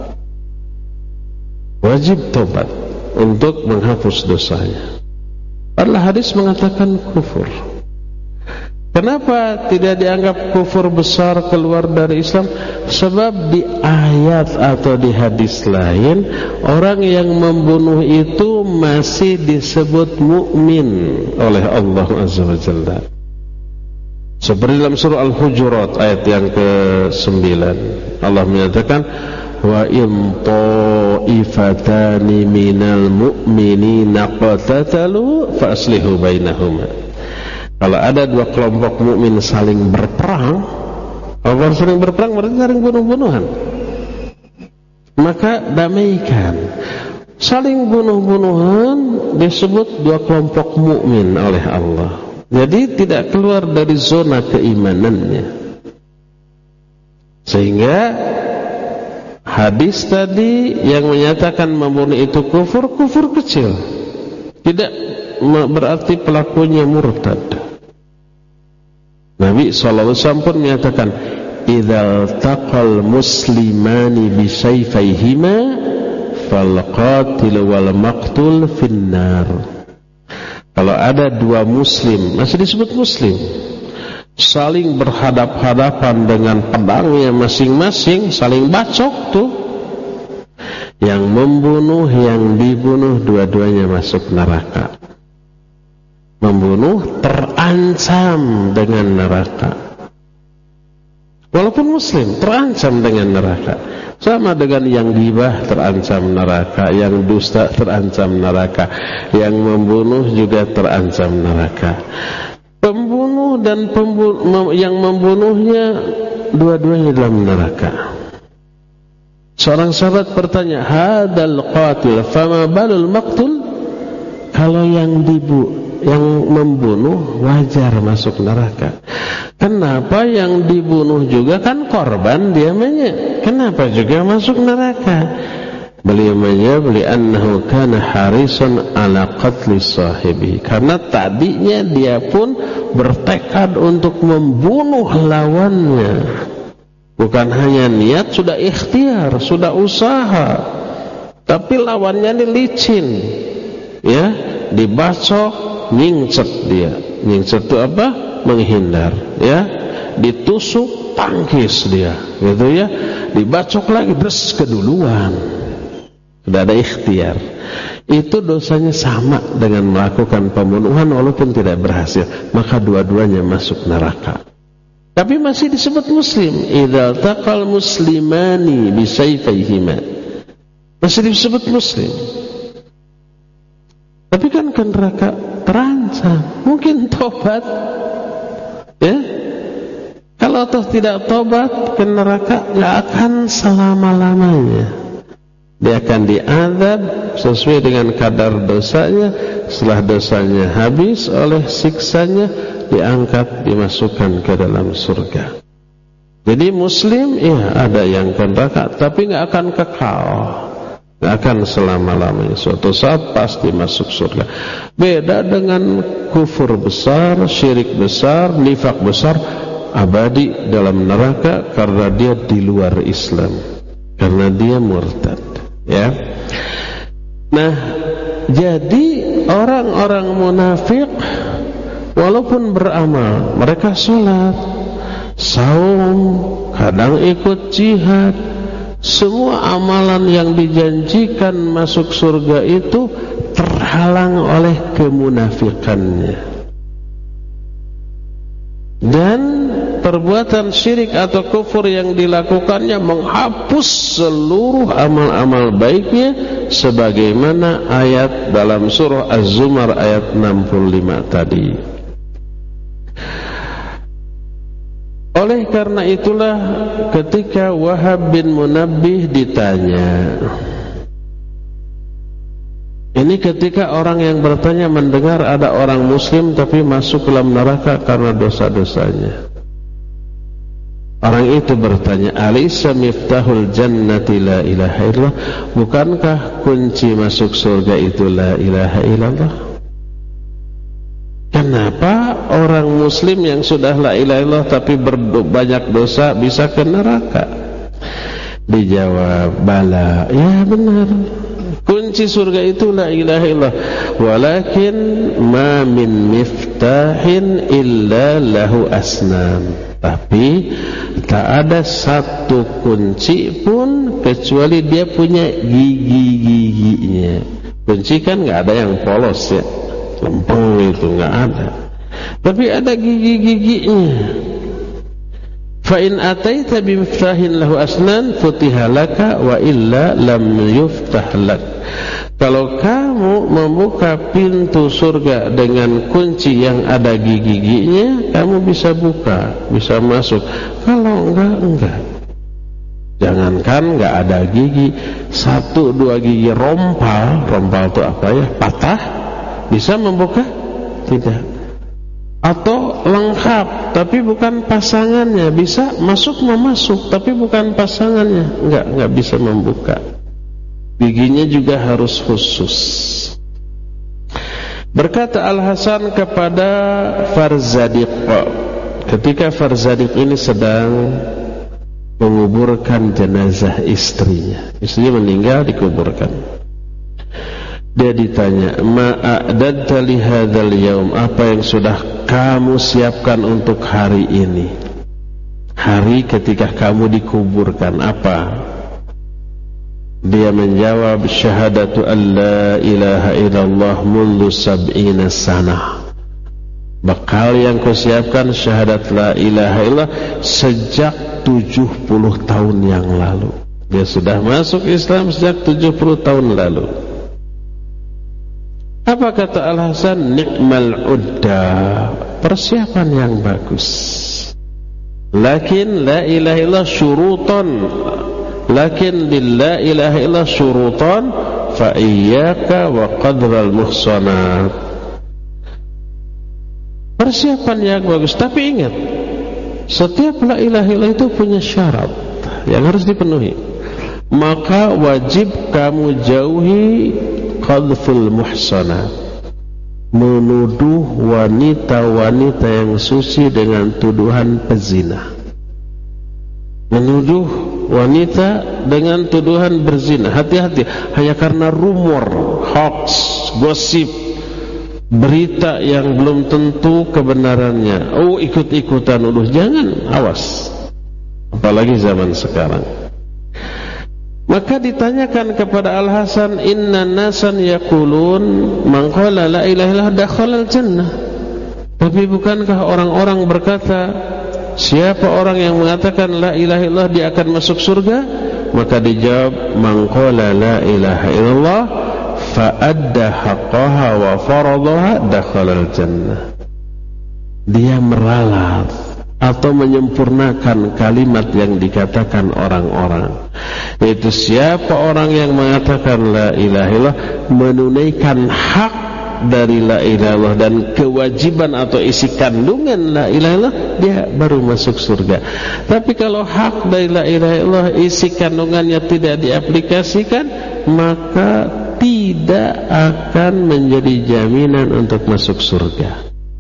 Wajib tobat untuk menghapus dosanya. Padahal hadis mengatakan kufur. Kenapa tidak dianggap kufur besar keluar dari Islam? Sebab di ayat atau di hadis lain, orang yang membunuh itu masih disebut mukmin oleh Allah Azza wa Jalla. Seperti dalam surah Al-Hujurat ayat yang ke-9, Allah menyatakan, wa in ta'ifatani minal mu'minina qatatalu fa aslihu bainahuma. Kalau ada dua kelompok mukmin saling berperang, kalau saling berperang berarti saling bunuh-bunuhan, maka damaikan. Saling bunuh-bunuhan disebut dua kelompok mukmin oleh Allah. Jadi tidak keluar dari zona keimanannya. Sehingga hadis tadi yang menyatakan membunuh itu kufur, kufur kecil, tidak berarti pelakunya murtad. Nabi SAW pun menyatakan, idzal taqal muslimani bisayfayhima fal qatil wal maqtul finnar. Kalau ada dua muslim, masih disebut muslim, saling berhadap-hadapan dengan pedangnya masing-masing, saling bacok tuh, yang membunuh, yang dibunuh, dua-duanya masuk neraka. Membunuh terancam dengan neraka. Walaupun muslim, terancam dengan neraka. Sama dengan yang ghibah terancam neraka, yang dusta terancam neraka, yang membunuh juga terancam neraka. Pembunuh dan yang membunuhnya dua-duanya dalam neraka. Seorang sahabat bertanya, hadal qatil fama balul maqtul? Kalau yang membunuh wajar masuk neraka. Kenapa yang dibunuh juga kan korban dia namanya? Kenapa juga masuk neraka? Beliau menjawab, li'annahu kana harisun ala qatli sahibi. Karena tadinya dia pun bertekad untuk membunuh lawannya. Bukan hanya niat, sudah ikhtiar, sudah usaha. Tapi lawannya ini licin. Ya, dibacok, nyingcet dia. Nyingcet itu apa? Menghindar, ya. Ditusuk, tangkis dia, gitu ya. Dibacok lagi, terus keduluan. Sudah ada ikhtiar. Itu dosanya sama dengan melakukan pembunuhan walaupun tidak berhasil. Maka dua-duanya masuk neraka. Tapi masih disebut muslim. Idza taqal muslimani bisayfayhima. Masih disebut muslim. Tapi kan ke neraka terancam. Mungkin tobat. Ya. Kalau toh tidak tobat, ke neraka enggak akan selama-lamanya. Dia akan diazab sesuai dengan kadar dosanya. Setelah dosanya habis oleh siksanya, diangkat, dimasukkan ke dalam surga. Jadi muslim, iya ada yang ke neraka, tapi gak akan kekal, gak akan selama-lamanya. Suatu saat pasti masuk surga. Beda dengan kufur besar, syirik besar, nifak besar, abadi dalam neraka karena dia di luar Islam, karena dia murtad. Ya. Nah, jadi orang-orang munafik walaupun beramal, mereka sholat, saum, kadang ikut jihad, semua amalan yang dijanjikan masuk surga itu terhalang oleh kemunafikannya. Dan perbuatan syirik atau kufur yang dilakukannya menghapus seluruh amal-amal baiknya, sebagaimana ayat dalam surah Az-Zumar ayat 65 tadi. Oleh karena itulah ketika Wahab bin Munabbih ditanya, ini ketika orang yang bertanya mendengar ada orang muslim tapi masuk dalam neraka karena dosa-dosanya. Orang itu bertanya, alaysa miftahul jannati la ilaha illallah? Bukankah kunci masuk surga itu la ilaha illallah? Kenapa orang muslim yang sudah la ilaha illallah tapi banyak dosa bisa ke neraka? Dijawab, bala, ya benar. Kunci surga itu la ilaha illallah. Walakin ma min miftahin illa lahu asnan. Tapi tak ada satu kunci pun kecuali dia punya gigi-giginya. Kunci kan nggak ada yang polos ya, lempeng itu nggak ada. Tapi ada gigi-giginya. Fa in ataita bi miftahin lahu asnan futiha laka wa illa lam yuftah lak. Kalau kamu membuka pintu surga dengan kunci yang ada gigi-giginya, kamu bisa buka, bisa masuk. Kalau enggak. Jangankan enggak ada gigi, 1-2 gigi rompal itu apa ya? Patah, bisa membuka? Tidak. Atau lengkap, tapi bukan pasangannya, bisa masuk memasuk, tapi bukan pasangannya, enggak bisa membuka. Giginya juga harus khusus. Berkata Al-Hasan kepada Farzadiq, ketika Farzadiq ini sedang menguburkan jenazah istrinya meninggal, dikuburkan. Dia ditanya, ma'adadta li hadzal yaum, apa yang sudah kamu siapkan untuk hari ini? Hari ketika kamu dikuburkan, apa? Dia menjawab, syahadatu an la ilaha illallah mundu sab'ina sanah. Bekal yang kusiapkan syahadat la ilaha illallah sejak 70 tahun yang lalu. Dia sudah masuk Islam sejak 70 tahun lalu. Apa kata Al-Hasan? Ni'mal udda, persiapan yang bagus. Lakin la ilaha illallah syurutan. Lakin la ilaha illallah syurutan fa iyyaka wa qadral muhsanat. Persiapan yang bagus, tapi ingat, Setiap la ilaha illallah itu punya syarat yang harus dipenuhi. Maka wajib kamu jauhi qadhful muhsanat, menuduh wanita-wanita yang suci dengan tuduhan pezina. Menuduh wanita dengan tuduhan berzina. Hati-hati, hanya karena rumor, hoax, gosip, berita yang belum tentu kebenarannya, oh ikut-ikutan nuduh. Jangan, awas. Apalagi zaman sekarang. Maka ditanyakan kepada Al-Hasan, inna nasan yaqulun man qala la ilaha illallah dakhala al-jannah. Tapi bukankah orang-orang berkata, siapa orang yang mengatakan la ilaha illallah dia akan masuk surga? Maka dijawab, man qala la ilaha illallah fa adda haqqaha wa faradaha dakhala al-jannah. Dia meralat atau menyempurnakan kalimat yang dikatakan orang-orang, yaitu siapa orang yang mengatakan la ilaha illallah, menunaikan hak dari la ilaha illallah dan kewajiban atau isi kandungan la ilaha illallah, dia baru masuk surga. Tapi kalau hak dari la ilaha illallah isi kandungannya tidak diaplikasikan, maka tidak akan menjadi jaminan untuk masuk surga.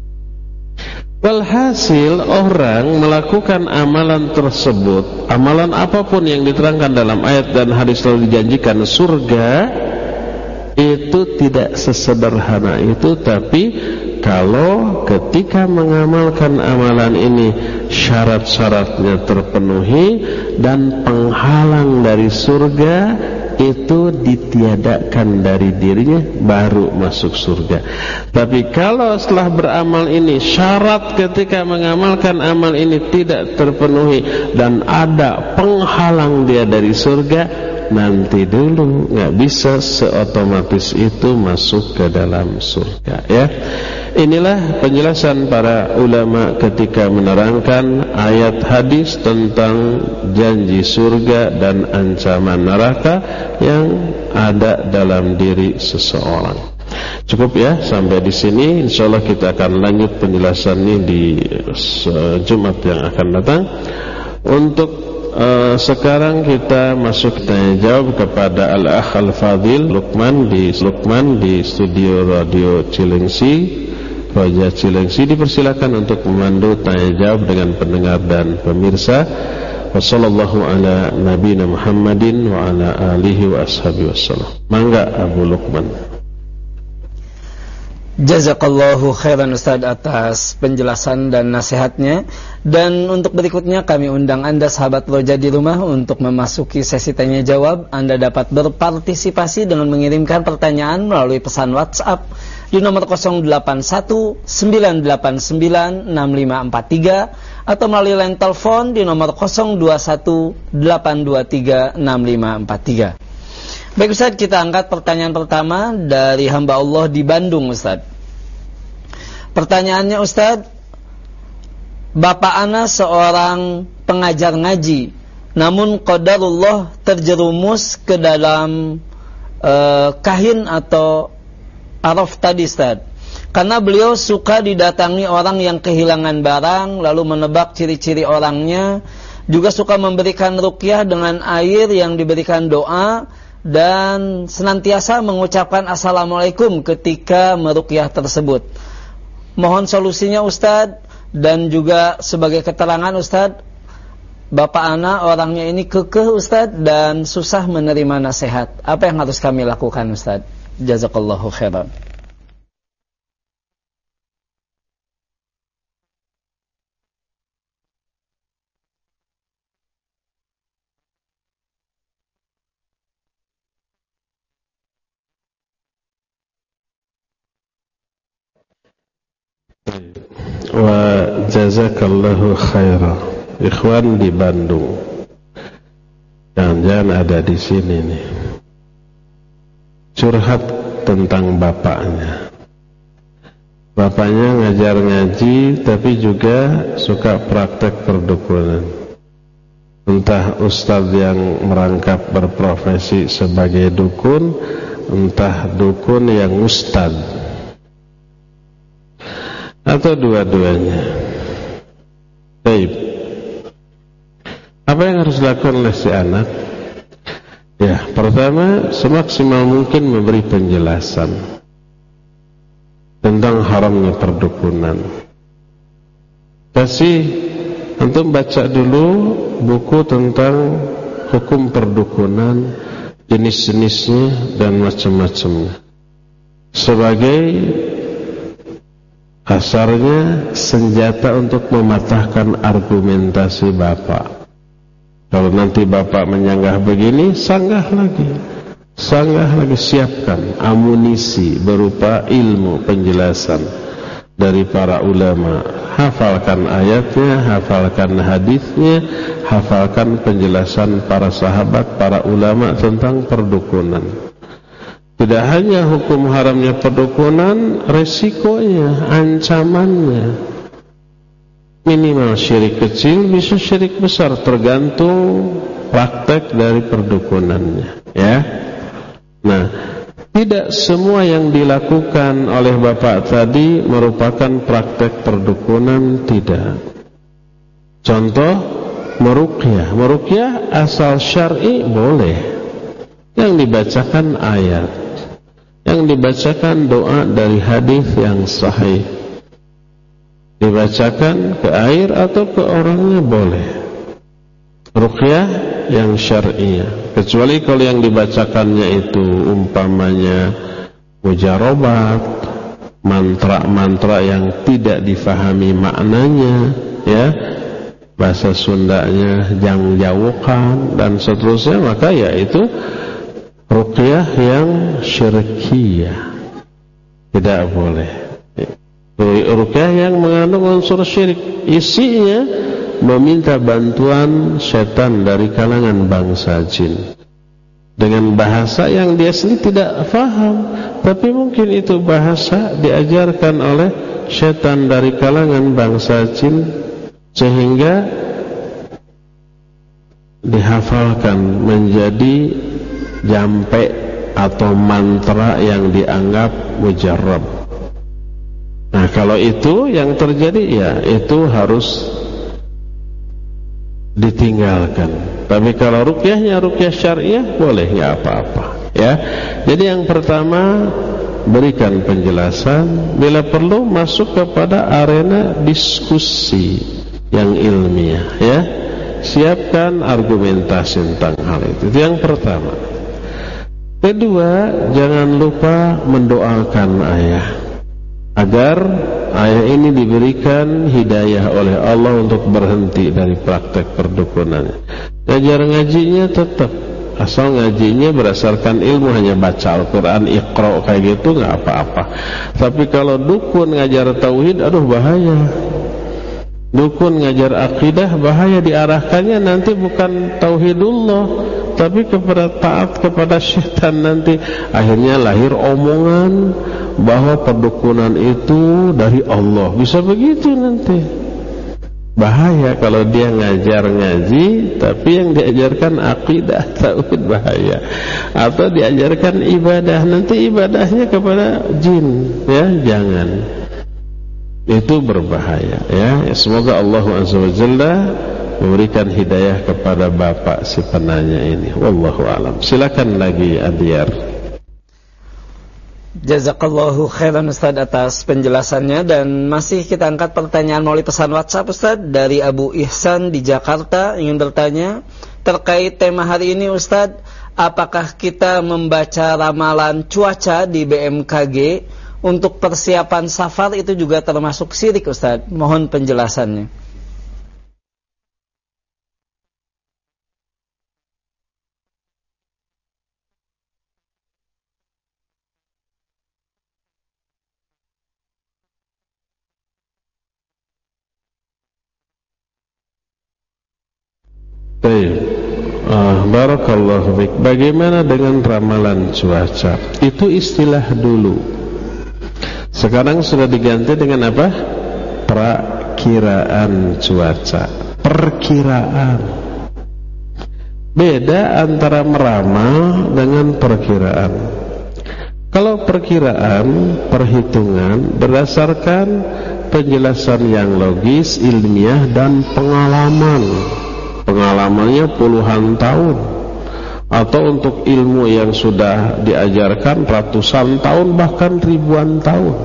Walhasil orang melakukan amalan tersebut, amalan apapun yang diterangkan dalam ayat dan hadis lalu dijanjikan surga, itu tidak sesederhana itu. Tapi kalau ketika mengamalkan amalan ini syarat-syaratnya terpenuhi dan penghalang dari surga itu ditiadakan dari dirinya, baru masuk surga. Tapi kalau setelah beramal ini syarat ketika mengamalkan amal ini tidak terpenuhi dan ada penghalang dia dari surga, nanti dulu nggak bisa seotomatis itu masuk ke dalam surga. Ya, inilah penjelasan para ulama ketika menerangkan ayat hadis tentang janji surga dan ancaman neraka yang ada dalam diri seseorang. Cukup ya sampai di sini. Insyaallah kita akan lanjut penjelasan ini di Jumat yang akan datang. Untuk sekarang kita masuk tanya jawab kepada Al-Akh Al-Fadil Lukman di studio Radio Cilengsi, Raja Cilengsi. Dipersilakan untuk memandu tanya jawab dengan pendengar dan pemirsa. Wassallallahu ala nabiyina Muhammadin wa ala alihi wa ashabihi wassalam. Mangga Abu Lukman. Jazakallahu khairan Ustaz atas penjelasan dan nasihatnya. Dan untuk berikutnya kami undang Anda sahabat Roja di rumah untuk memasuki sesi tanya jawab. Anda dapat berpartisipasi dengan mengirimkan pertanyaan melalui pesan WhatsApp di nomor 0819896543 atau melalui line telepon di nomor 0218236543. Baik Ustaz, kita angkat pertanyaan pertama dari hamba Allah di Bandung Ustaz. Pertanyaannya Ustaz, Bapak ana seorang pengajar ngaji, namun qadarullah terjerumus ke dalam kahin atau araf tadi Ustaz. Karena beliau suka didatangi orang yang kehilangan barang, lalu menebak ciri-ciri orangnya, juga suka memberikan ruqyah dengan air yang diberikan doa, dan senantiasa mengucapkan assalamualaikum ketika meruqyah tersebut. Mohon solusinya Ustaz, dan juga sebagai keterangan Ustaz, Bapak ana orangnya ini kekeh Ustaz dan susah menerima nasihat. Apa yang harus kami lakukan Ustaz? Jazakallahu khairan. Wa jazakallahu khairan. Ikhwan di Bandung, jangan-jangan ada di sini nih, curhat tentang bapaknya. Bapaknya ngajar ngaji tapi juga suka praktek perdukunan. Entah ustadz yang merangkap berprofesi sebagai dukun, entah dukun yang ustadz, atau dua-duanya. Baik, Apa yang harus dilakukan oleh si anak? Ya, pertama, semaksimal mungkin memberi penjelasan tentang haramnya perdukunan. Kasih, antum baca dulu buku tentang hukum perdukunan, jenis-jenisnya dan macam-macamnya, sebagai asarnya senjata untuk mematahkan argumentasi bapak. Kalau nanti bapak menyanggah begini, sanggah lagi, siapkan amunisi berupa ilmu penjelasan dari para ulama. Hafalkan ayatnya, hafalkan hadisnya, hafalkan penjelasan para sahabat, para ulama tentang perdukunan. Tidak hanya hukum haramnya perdukunan, resikonya, ancamannya. Minimal syirik kecil, bisa syirik besar, tergantung praktek dari perdukunannya, ya. Nah, tidak semua yang dilakukan oleh bapak tadi merupakan praktek perdukunan, tidak. Contoh, meruqyah asal syar'i boleh, yang dibacakan ayat, yang dibacakan doa dari hadis yang sahih, dibacakan ke air atau ke orangnya boleh. Ruqyah yang syar'iyah, kecuali kalau yang dibacakannya itu umpamanya mujarobat, mantra-mantra yang tidak difahami maknanya, ya, bahasa Sundanya jangjawukan dan seterusnya, maka ya itu ruqyah yang syirkiyah, tidak boleh. Ruqyah yang mengandung unsur syirik, isinya meminta bantuan setan dari kalangan bangsa jin dengan bahasa yang dia sendiri tidak faham, tapi mungkin itu bahasa diajarkan oleh setan dari kalangan bangsa jin sehingga dihafalkan menjadi jampe atau mantra yang dianggap mujarrab. Nah, kalau itu yang terjadi, ya itu harus ditinggalkan. Tapi kalau ruqyahnya ruqyah syariah, boleh, nggak apa-apa, ya. Jadi yang pertama, berikan penjelasan, bila perlu masuk kepada arena diskusi yang ilmiah, ya. Siapkan argumentasi tentang hal itu. Itu yang pertama. Kedua, jangan lupa mendoakan ayah agar ayah ini diberikan hidayah oleh Allah untuk berhenti dari praktek perdukunannya. Ngajar ngajinya tetap, asal ngajinya berdasarkan ilmu, hanya baca Al-Quran, Iqra kayak gitu nggak apa-apa. Tapi kalau dukun ngajar tauhid, aduh bahaya. Dukun ngajar akidah, bahaya, diarahkannya nanti bukan tauhidullah, tapi kepada taat kepada syaitan. Nanti akhirnya lahir omongan bahwa perdukunan itu dari Allah. Bisa begitu nanti. Bahaya kalau dia ngajar ngaji tapi yang diajarkan akidah tauhid, bahaya. Atau diajarkan ibadah, nanti ibadahnya kepada jin, ya, jangan. Itu berbahaya, ya. Semoga Allah Azza wa Jalla memberikan hidayah kepada bapak si penanya ini. Wallahu alam. Silakan lagi Adiyar. Jazakallahu khairan Ustaz atas penjelasannya. Dan masih kita angkat pertanyaan melalui pesan WhatsApp Ustaz dari Abu Ihsan di Jakarta, ingin bertanya terkait tema hari ini Ustaz, apakah kita membaca ramalan cuaca di BMKG untuk persiapan safar itu juga termasuk syirik Ustaz? Mohon penjelasannya. Baik. Barakallahu fiik. Bagaimana dengan ramalan cuaca? Itu istilah dulu. Sekarang sudah diganti dengan apa? Prakiraan cuaca. Perkiraan. Beda antara meramal dengan perkiraan. Kalau perkiraan, perhitungan berdasarkan penjelasan yang logis, ilmiah dan pengalaman. pengalamannya puluhan tahun, atau untuk ilmu yang sudah diajarkan ratusan tahun bahkan ribuan tahun.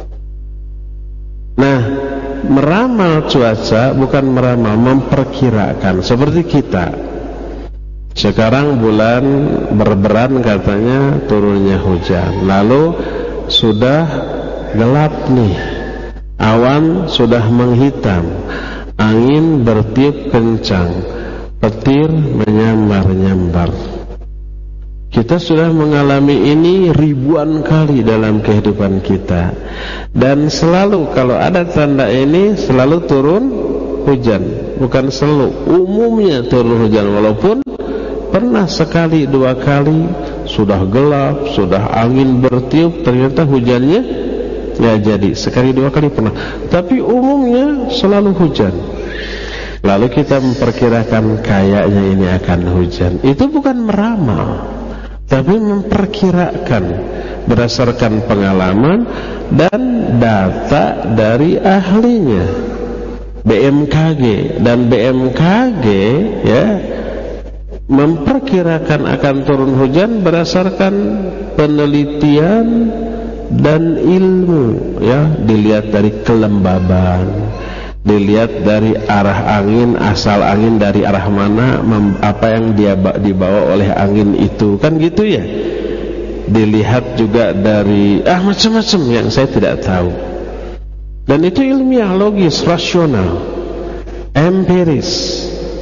Nah, meramal cuaca bukan meramal, memperkirakan. Seperti kita sekarang bulan berberan katanya turunnya hujan, lalu sudah gelap nih, awan sudah menghitam, angin bertiup kencang, petir menyambar-nyambar. Kita sudah mengalami ini ribuan kali dalam kehidupan kita, dan selalu kalau ada tanda ini selalu turun hujan. Bukan selalu, umumnya turun hujan, walaupun pernah sekali dua kali sudah gelap, sudah angin bertiup, ternyata hujannya ya jadi sekali dua kali pernah, tapi umumnya selalu hujan. Lalu kita memperkirakan kayaknya ini akan hujan. Itu bukan meramal, tapi memperkirakan berdasarkan pengalaman dan data dari ahlinya, BMKG. Dan BMKG ya memperkirakan akan turun hujan berdasarkan penelitian dan ilmu, ya, dilihat dari kelembaban, dilihat dari arah angin, asal angin dari arah mana, apa yang dia dibawa oleh angin itu, kan gitu ya. Dilihat juga dari macam-macam yang saya tidak tahu. Dan itu ilmiah, logis, rasional, empiris.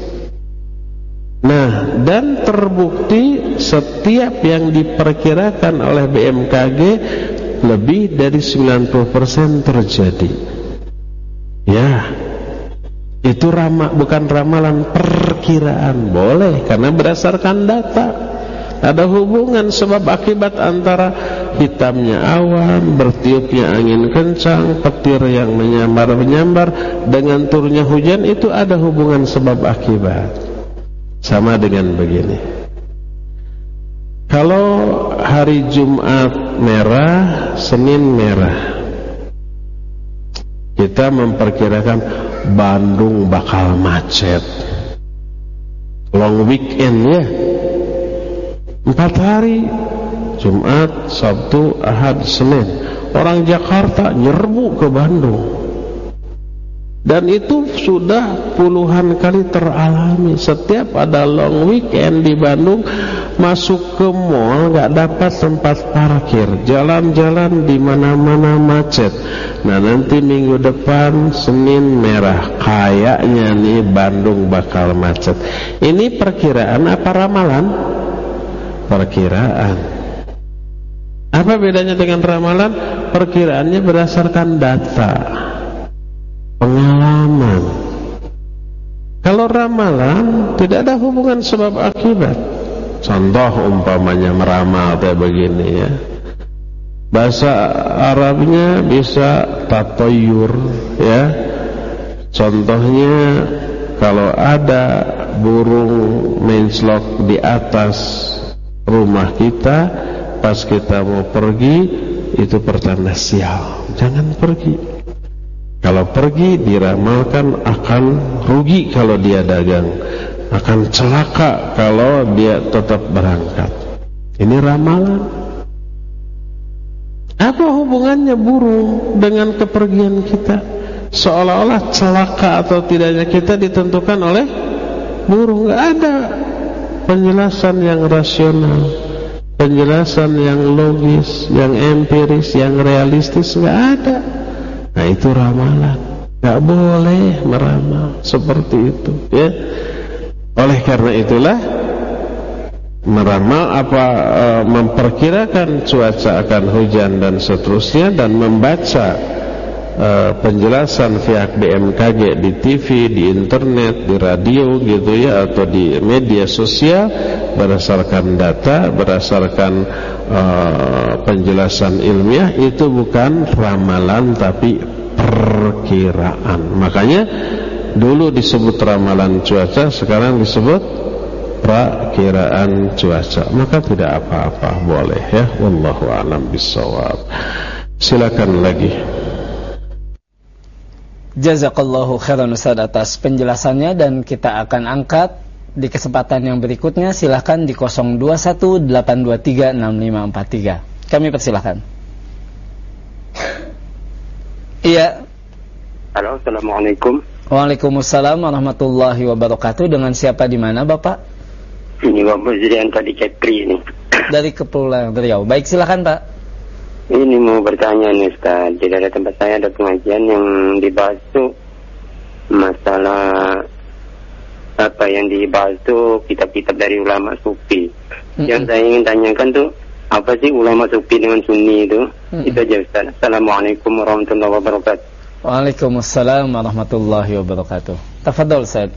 Nah, dan terbukti setiap yang diperkirakan oleh BMKG lebih dari 90% terjadi. Ya, itu bukan ramalan, perkiraan. Boleh, karena berdasarkan data. Ada hubungan sebab akibat antara hitamnya awan, bertiupnya angin kencang, petir yang menyambar-menyambar, dengan turunnya hujan. Itu ada hubungan sebab akibat. Sama dengan begini, kalau hari Jumat merah, Senin merah, kita memperkirakan Bandung bakal macet, long weekend ya, 4 hari, Jumat, Sabtu, Ahad, Senin. Orang Jakarta nyerbu ke Bandung. Dan itu sudah puluhan kali teralami. Setiap ada long weekend di Bandung, masuk ke mall nggak dapat tempat parkir, jalan-jalan di mana-mana macet. Nah, nanti minggu depan Senin merah, kayaknya nih Bandung bakal macet. Ini perkiraan apa ramalan? Perkiraan. Apa bedanya dengan ramalan? Perkiraannya berdasarkan data, pengalaman. Kalau ramalan tidak ada hubungan sebab akibat. Contoh umpamanya meramal kayak begini ya. Bahasa Arabnya bisa tatoyur ya. Contohnya kalau ada burung menclok di atas rumah kita pas kita mau pergi, itu pertanda sial, jangan pergi. Kalau pergi diramalkan akan rugi kalau dia dagang, akan celaka kalau dia tetap berangkat. Ini ramalan. Apa hubungannya burung dengan kepergian kita? Seolah-olah celaka atau tidaknya kita ditentukan oleh burung. Gak ada penjelasan yang rasional, penjelasan yang logis, yang empiris, yang realistis. Gak ada. Nah, itu ramalan. Gak boleh meramal seperti itu ya. Oleh karena itulah meramal memperkirakan cuaca akan hujan dan seterusnya, dan membaca penjelasan pihak BMKG di TV, di internet, di radio gitu ya, atau di media sosial berdasarkan data, berdasarkan penjelasan ilmiah, itu bukan ramalan tapi perkiraan. Makanya dulu disebut ramalan cuaca, sekarang disebut prakiraan cuaca. Maka tidak apa-apa, boleh ya. Wallahu a'lam bishawab. Silakan lagi. Jazakallahu khairan Ustaz atas penjelasannya, dan kita akan angkat di kesempatan yang berikutnya. Silahkan di 0218236543. Kami persilahkan. Iya. Halo, assalamualaikum. Waalaikumsalam warahmatullahi wabarakatuh. Dengan siapa di mana Bapak? Ini Bapak Zurianto di Kepri ini. Dari Kepulauan Riau. Baik, silakan Pak. Ini mau bertanya nih Ustaz. Di daerah tempat saya ada pengajian yang dibahas tuh masalah apa yang dibahas tuh kitab-kitab dari ulama sufi. Yang saya ingin tanyakan tuh, apa sih ulama sufi dengan sunni itu? Itu aja Ustaz. Assalamualaikum warahmatullahi wabarakatuh. Waalaikumsalam warahmatullahi wabarakatuh. Tafadhol Ustaz.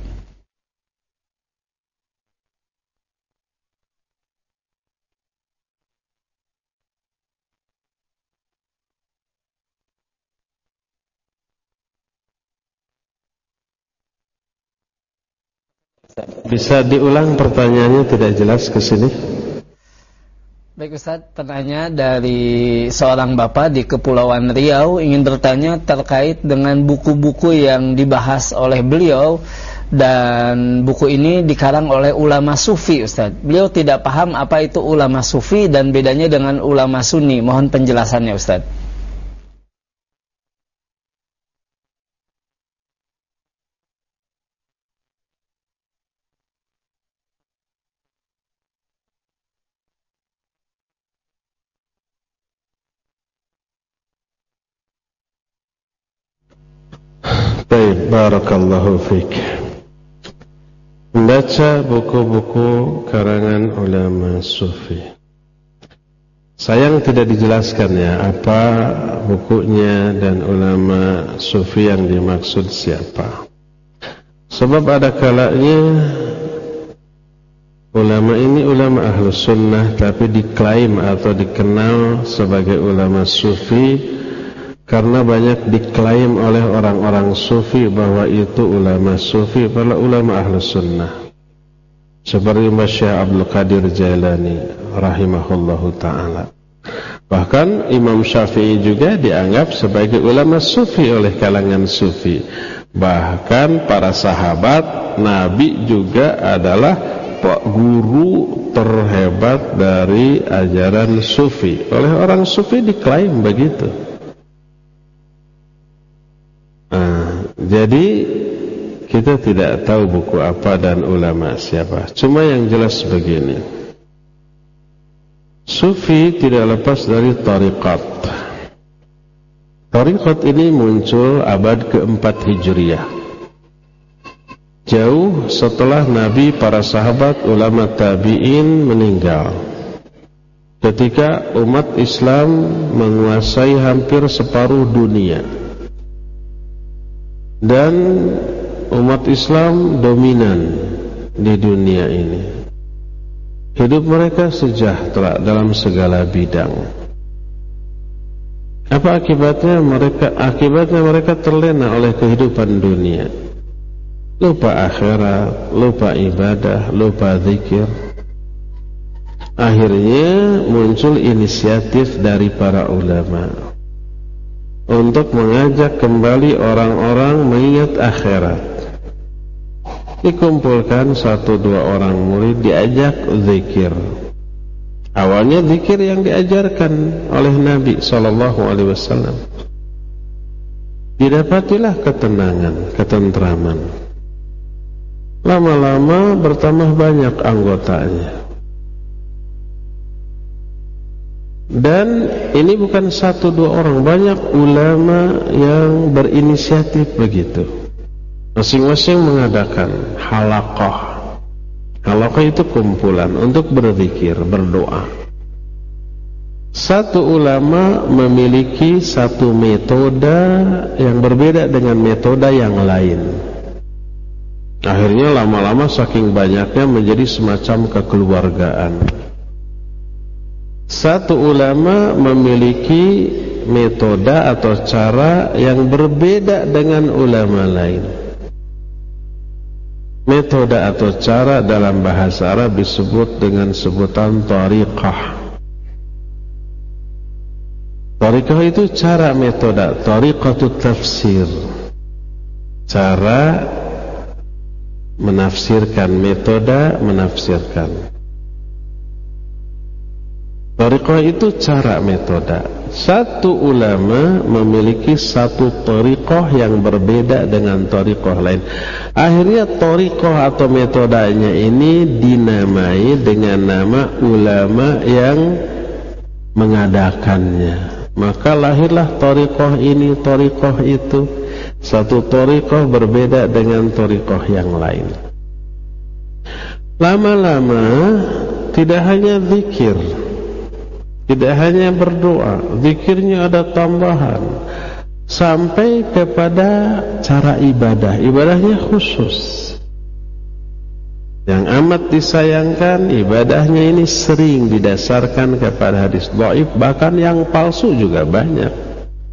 Bisa diulang pertanyaannya, tidak jelas ke sini. Baik Ustaz, penanya dari seorang bapak di Kepulauan Riau ingin bertanya terkait dengan buku-buku yang dibahas oleh beliau, dan buku ini dikarang oleh ulama sufi Ustaz. Beliau tidak paham apa itu ulama sufi dan bedanya dengan ulama sunni. Mohon penjelasannya Ustaz. Baik, barakallahu fiik. Membaca buku-buku karangan ulama sufi. Sayang tidak dijelaskan ya apa bukunya dan ulama sufi yang dimaksud siapa. Sebab ada kalanya ulama ini ulama ahlus sunnah tapi diklaim atau dikenal sebagai ulama sufi karena banyak diklaim oleh orang-orang sufi bahwa itu ulama sufi, padahal ulama ahlus sunnah. Seperti Syekh Abdul Qadir Jailani rahimahullahu ta'ala. Bahkan Imam Syafi'i juga dianggap sebagai ulama sufi oleh kalangan sufi. Bahkan para sahabat Nabi juga adalah guru terhebat dari ajaran sufi. Oleh orang sufi diklaim begitu. Jadi kita tidak tahu buku apa dan ulama siapa. Cuma yang jelas begini, sufi tidak lepas dari tariqat. Tariqat ini muncul abad keempat Hijriah, jauh setelah Nabi, para sahabat, ulama tabi'in meninggal. Ketika umat Islam menguasai hampir separuh dunia dan umat Islam dominan di dunia ini, hidup mereka sejahtera dalam segala bidang. Apa akibatnya? Akibatnya mereka terlena oleh kehidupan dunia, lupa akhirat, lupa ibadah, lupa zikir. Akhirnya muncul inisiatif dari para ulama untuk mengajak kembali orang-orang mengingat akhirat. Dikumpulkan 1-2 orang murid, diajak zikir. Awalnya zikir yang diajarkan oleh Nabi SAW. Didapatilah ketenangan, ketentraman. Lama-lama bertambah banyak anggotanya. Dan ini bukan 1-2 orang, banyak ulama yang berinisiatif begitu. Masing-masing mengadakan halaqah. Halaqah itu kumpulan untuk berzikir, berdoa. Satu ulama memiliki satu metode yang berbeda dengan metode yang lain. Akhirnya lama-lama saking banyaknya menjadi semacam kekeluargaan. Satu ulama memiliki metode atau cara yang berbeda dengan ulama lain. Metode atau cara dalam bahasa Arab disebut dengan sebutan tariqah. Tariqah itu cara, metode. Tariqatut tafsir. cara menafsirkan, metode menafsirkan. Thariqah itu cara, metode. Satu ulama memiliki satu thariqah yang berbeda dengan thariqah lain. Akhirnya thariqah atau metodenya ini dinamai dengan nama ulama yang mengadakannya. Maka lahirlah thariqah ini, thariqah itu. Satu thariqah berbeda dengan thariqah yang lain. Lama-lama tidak hanya zikir, tidak hanya berdoa, zikirnya ada tambahan, sampai kepada cara ibadah. Ibadahnya khusus. Yang amat disayangkan, ibadahnya ini sering didasarkan kepada hadis dhaif, bahkan yang palsu juga banyak.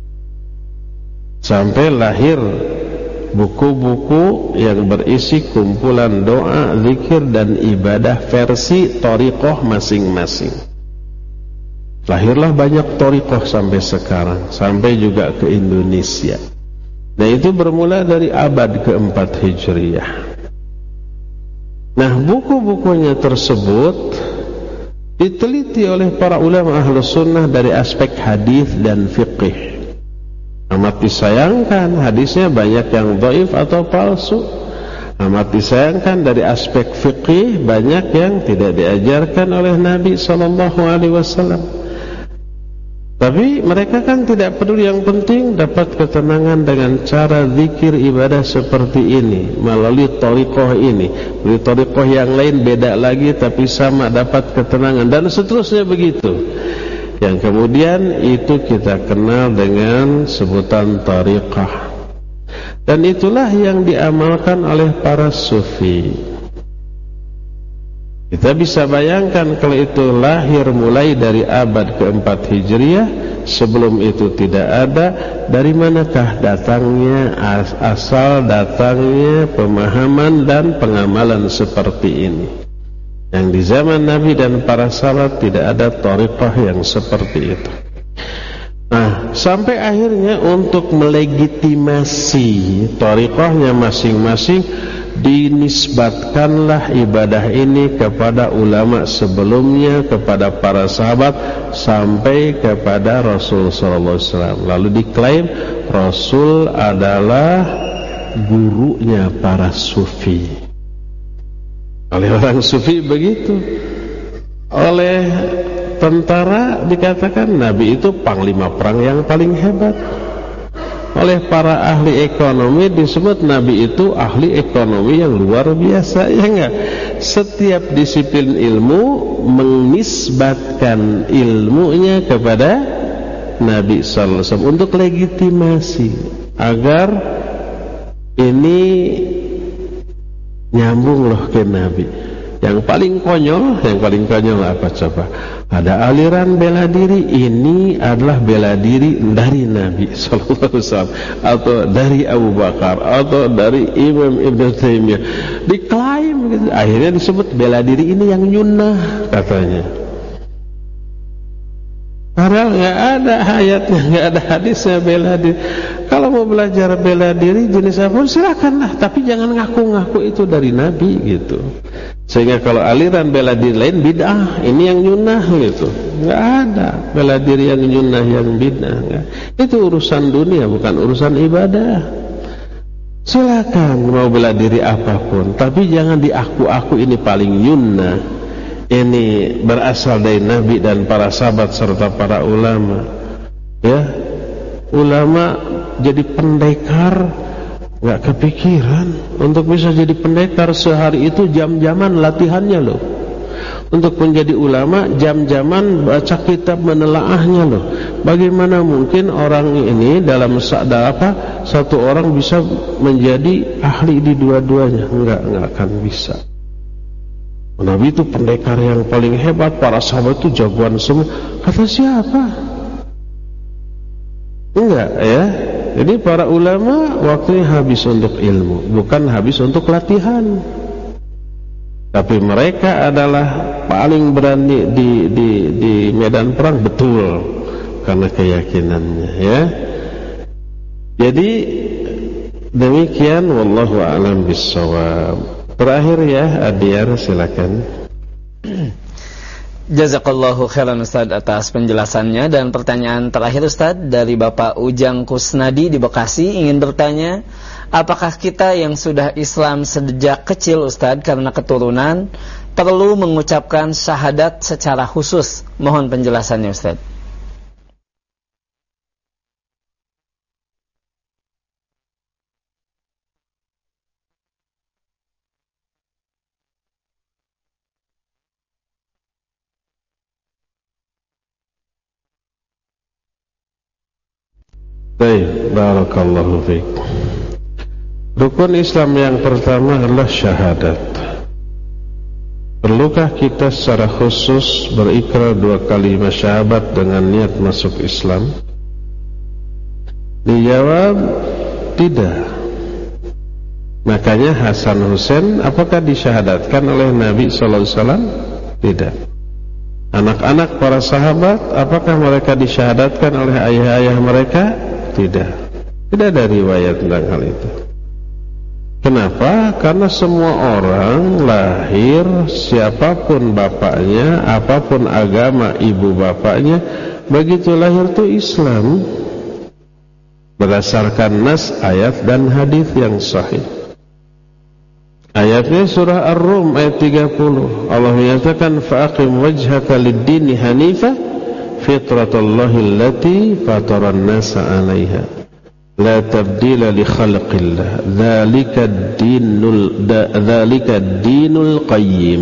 Sampai lahir buku-buku yang berisi kumpulan doa, zikir dan ibadah versi thariqah masing-masing. Lahirlah banyak thariqah sampai sekarang, sampai juga ke Indonesia. Nah, itu bermula dari abad keempat Hijriah. Nah, buku-bukunya tersebut diteliti oleh para ulama Ahlus Sunnah dari aspek hadis dan fiqih. Amat disayangkan, hadisnya banyak yang dhaif atau palsu. Amat disayangkan dari aspek fiqih, banyak yang tidak diajarkan oleh Nabi SAW. Tapi mereka kan tidak peduli, yang penting dapat ketenangan dengan cara zikir ibadah seperti ini, melalui thariqah ini. Melalui thariqah yang lain beda lagi, tapi sama dapat ketenangan, dan seterusnya begitu. Yang kemudian itu kita kenal dengan sebutan thariqah. Dan itulah yang diamalkan oleh para sufi. Kita bisa bayangkan kalau itu lahir mulai dari abad keempat Hijriah, sebelum itu tidak ada, dari manakah datangnya, asal datangnya pemahaman dan pengamalan seperti ini. Yang di zaman Nabi dan para sahabat tidak ada thariqah yang seperti itu. Nah, sampai akhirnya untuk melegitimasi thariqahnya masing-masing, dinisbatkanlah ibadah ini kepada ulama sebelumnya, kepada para sahabat, sampai kepada Rasul sallallahu alaihi wasallam. Lalu diklaim Rasul adalah gurunya para sufi. Oleh orang sufi begitu. Oleh tentara dikatakan Nabi itu panglima perang yang paling hebat. Oleh para ahli ekonomi disebut Nabi itu ahli ekonomi yang luar biasa. Ya enggak? Setiap disiplin ilmu menisbatkan ilmunya kepada Nabi sallallahu alaihi wasallam untuk legitimasi agar ini nyambung loh ke Nabi. Yang paling konyol apa coba? Ada aliran bela diri, ini adalah bela diri dari Nabi sallallahu alaihi wasallam, atau dari Abu Bakar, atau dari Imam Ibn Taimiyah. Diklaim gitu. Akhirnya disebut bela diri ini yang nyunnah katanya. Padahal nggak ada ayatnya, nggak ada hadisnya bela diri. Kalau mau belajar bela diri jenis apapun silakanlah, tapi jangan ngaku-ngaku itu dari Nabi gitu. Sehingga kalau aliran bela diri lain bid'ah, ini yang nyunnah gitu. Nggak ada bela diri yang nyunnah, yang bid'ah. Nggak. Itu urusan dunia, bukan urusan ibadah. Silakan mau bela diri apapun, tapi jangan diaku-aku ini paling nyunnah. Ini berasal dari Nabi dan para sahabat serta para ulama. Ya, ulama jadi pendekar, nggak kepikiran untuk bisa jadi pendekar sehari itu jam-jaman latihannya loh. Untuk menjadi ulama jam-jaman baca kitab menelaahnya loh. Bagaimana mungkin orang ini dalam satu orang bisa menjadi ahli di dua-duanya? Nggak akan bisa. Nabi itu pendekar yang paling hebat, para sahabat itu jagoan semua. Kata siapa? Enggak ya. Jadi para ulama waktunya habis untuk ilmu, bukan habis untuk latihan. Tapi mereka adalah paling berani di medan perang, betul, karena keyakinannya ya. Jadi Demikian, wallahu a'lam bissawab. Terakhir ya, Adiar, silakan. Jazakallahu khairan Ustaz atas penjelasannya. Dan pertanyaan terakhir Ustaz dari Bapak Ujang Kusnadi di Bekasi ingin bertanya, apakah kita yang sudah Islam sejak kecil Ustaz karena keturunan perlu mengucapkan syahadat secara khusus? Mohon penjelasannya Ustaz. Baik, barakallahu fiik. Rukun Islam yang pertama adalah syahadat. Perlukah kita secara khusus berikrar 2 kalimat syahadat dengan niat masuk Islam? Dijawab, tidak. Makanya Hasan Husain apakah disyahadatkan oleh Nabi sallallahu alaihi wasallam? Tidak. Anak-anak para sahabat apakah mereka disyahadatkan oleh ayah-ayah mereka? Tidak. Tidak ada riwayat tentang hal itu. Kenapa? Karena semua orang lahir, siapapun bapaknya, apapun agama ibu bapaknya, begitu lahir itu Islam, berdasarkan nas ayat dan hadis yang sahih. Ayatnya surah Ar-Rum ayat 30. Allah menyatakan, fa'aqim wajhaka lid-dini hanifah fitratallahi allati fataran nasa 'alaiha la tabdila li khalqillah dzalika ad-dinul qayyim.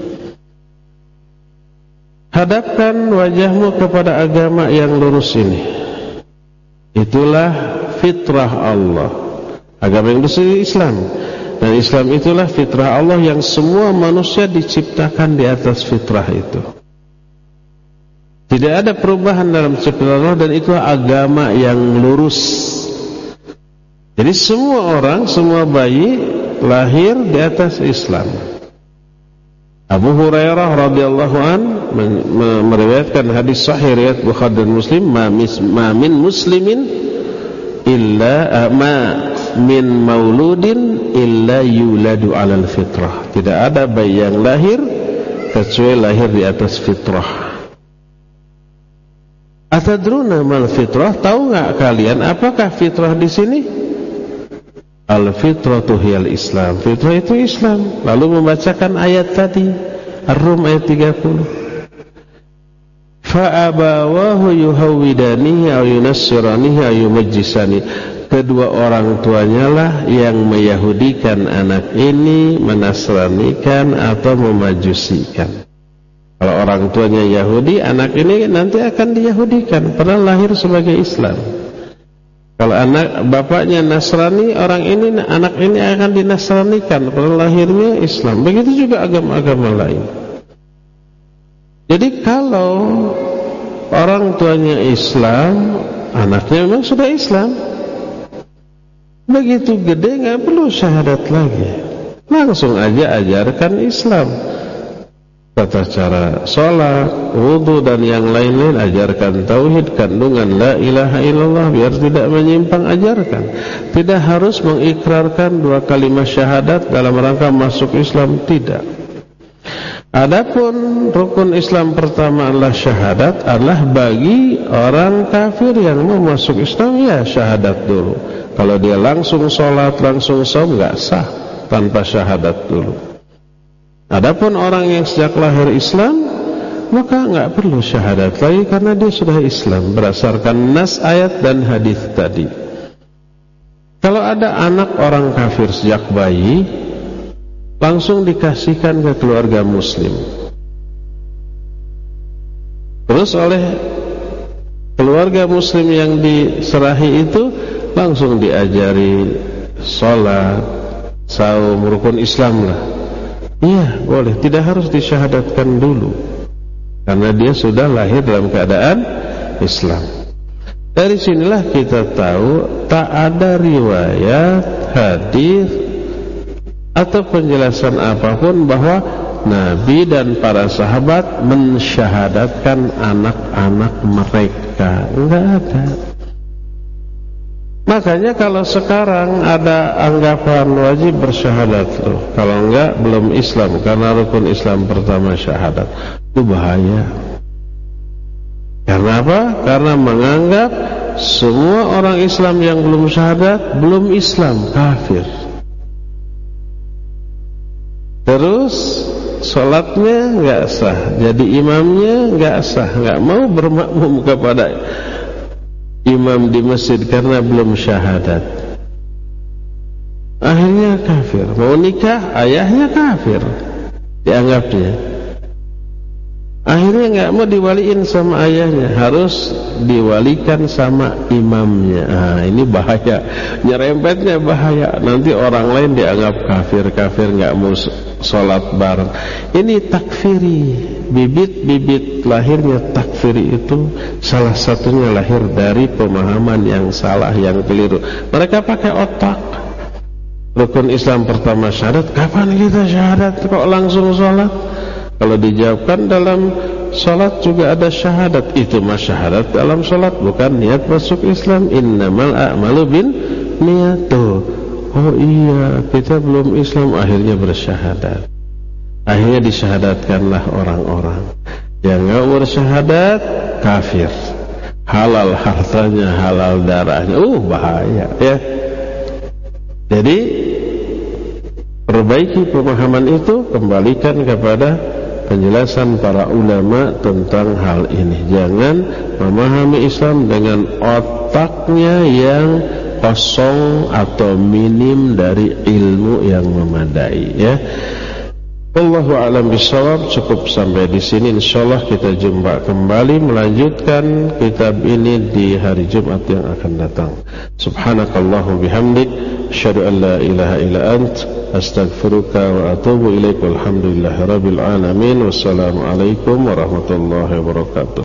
Hadapkan wajahmu kepada agama yang lurus ini. Itulah fitrah Allah. Agama yang lurus ini Islam. Dan Islam itulah fitrah Allah yang semua manusia diciptakan di atas fitrah itu. Tidak ada perubahan dalam ciptaan Allah, dan itulah agama yang lurus. Jadi semua orang, semua bayi lahir di atas Islam. Abu Hurairah radhiyallahu an meriwayatkan hadis sahih riwayat Bukhari dan Muslim, ma min muslimin illa min mauludin illa yuladu 'alal fitrah. Tidak ada bayi yang lahir kecuali lahir di atas fitrah. Atadruna mal fitrah? Tahu enggak kalian apakah fitrah di sini? Al fitratu hiyal Islam. Fitrah itu Islam. Lalu membacakan ayat tadi, Ar-Rum ayat 30. Fa abawahu yuhawidanihi aw yunassiranihi aw yumajjisani. Kedua orang tuanya lah yang meyahudikan anak ini, menasranikan atau memajusikan. Kalau orang tuanya Yahudi, anak ini nanti akan diyahudikan, padahal lahir sebagai Islam. Kalau anak bapaknya Nasrani, anak ini akan dinasranikan, padahal lahirnya Islam. Begitu juga agama-agama lain. Jadi kalau orang tuanya Islam, anaknya memang sudah Islam. Begitu gede nggak perlu syahadat lagi, langsung aja ajarkan Islam. Tata cara sholat, wudu dan yang lain-lain, ajarkan tauhid, kandungan la ilaha illallah, biar tidak menyimpang, ajarkan. Tidak harus mengikrarkan 2 kalimat syahadat dalam rangka masuk Islam, tidak. Adapun rukun Islam pertama adalah syahadat, adalah bagi orang kafir yang mau masuk Islam, ya syahadat dulu. Kalau dia langsung sholat, langsung saum, nggak sah tanpa syahadat dulu. Adapun orang yang sejak lahir Islam, maka enggak perlu syahadat lagi karena dia sudah Islam berdasarkan nas ayat dan hadis tadi. Kalau ada anak orang kafir sejak bayi, langsung dikasihkan ke keluarga muslim. Terus oleh keluarga muslim yang diserahi itu langsung diajari sholat, saum, rukun Islam lah. Iya, boleh. Tidak harus disyahadatkan dulu, karena dia sudah lahir dalam keadaan Islam. Dari sinilah kita tahu tak ada riwayat, hadis atau penjelasan apapun bahwa Nabi dan para sahabat mensyahadatkan anak-anak mereka. Enggak ada. Makanya kalau sekarang ada anggapan wajib bersyahadat loh, kalau enggak belum Islam, karena rukun Islam pertama syahadat. Itu bahaya. Karena apa? Karena menganggap semua orang Islam yang belum syahadat belum Islam, kafir. Terus sholatnya enggak sah, jadi imamnya enggak sah, enggak mau bermakmum kepada imam di masjid karena belum syahadat. Akhirnya kafir. Mau nikah, ayahnya kafir dianggapnya. Akhirnya nggak mau diwaliin sama ayahnya, harus diwalikan sama imamnya. Ini bahaya, nyerempetnya bahaya. Nanti orang lain dianggap kafir nggak mau sholat bareng. Ini takfiri. Bibit-bibit lahirnya takfiri itu salah satunya lahir dari pemahaman yang salah, yang keliru. Mereka pakai otak. Rukun Islam pertama syahadat. Kapan kita syahadat kok langsung sholat? Kalau dijawabkan dalam sholat juga ada syahadat. Itu mah syahadat dalam sholat, bukan niat masuk Islam. Innamal a'malu bin niat. Oh iya, kita belum Islam, akhirnya bersyahadat. Akhirnya disyahadatkanlah orang-orang yang nggak bersyahadat, kafir. Halal hartanya, halal darahnya. Bahaya ya. Jadi perbaiki pemahaman itu, kembalikan kepada penjelasan para ulama tentang hal ini. Jangan memahami Islam dengan otaknya yang kosong atau minim dari ilmu yang memadai ya. Wallahu a'lam bishawab. Cukup sampai di sini. Insyaallah kita jumpa kembali melanjutkan kitab ini di hari Jumat yang akan datang. Subhanakallahu bihamdik, asyhadu an la ilaha illa ant, astaghfiruka wa atubu ilaik. Walhamdulillahirabbil alamin. Wassalamu alaikum warahmatullahi wabarakatuh.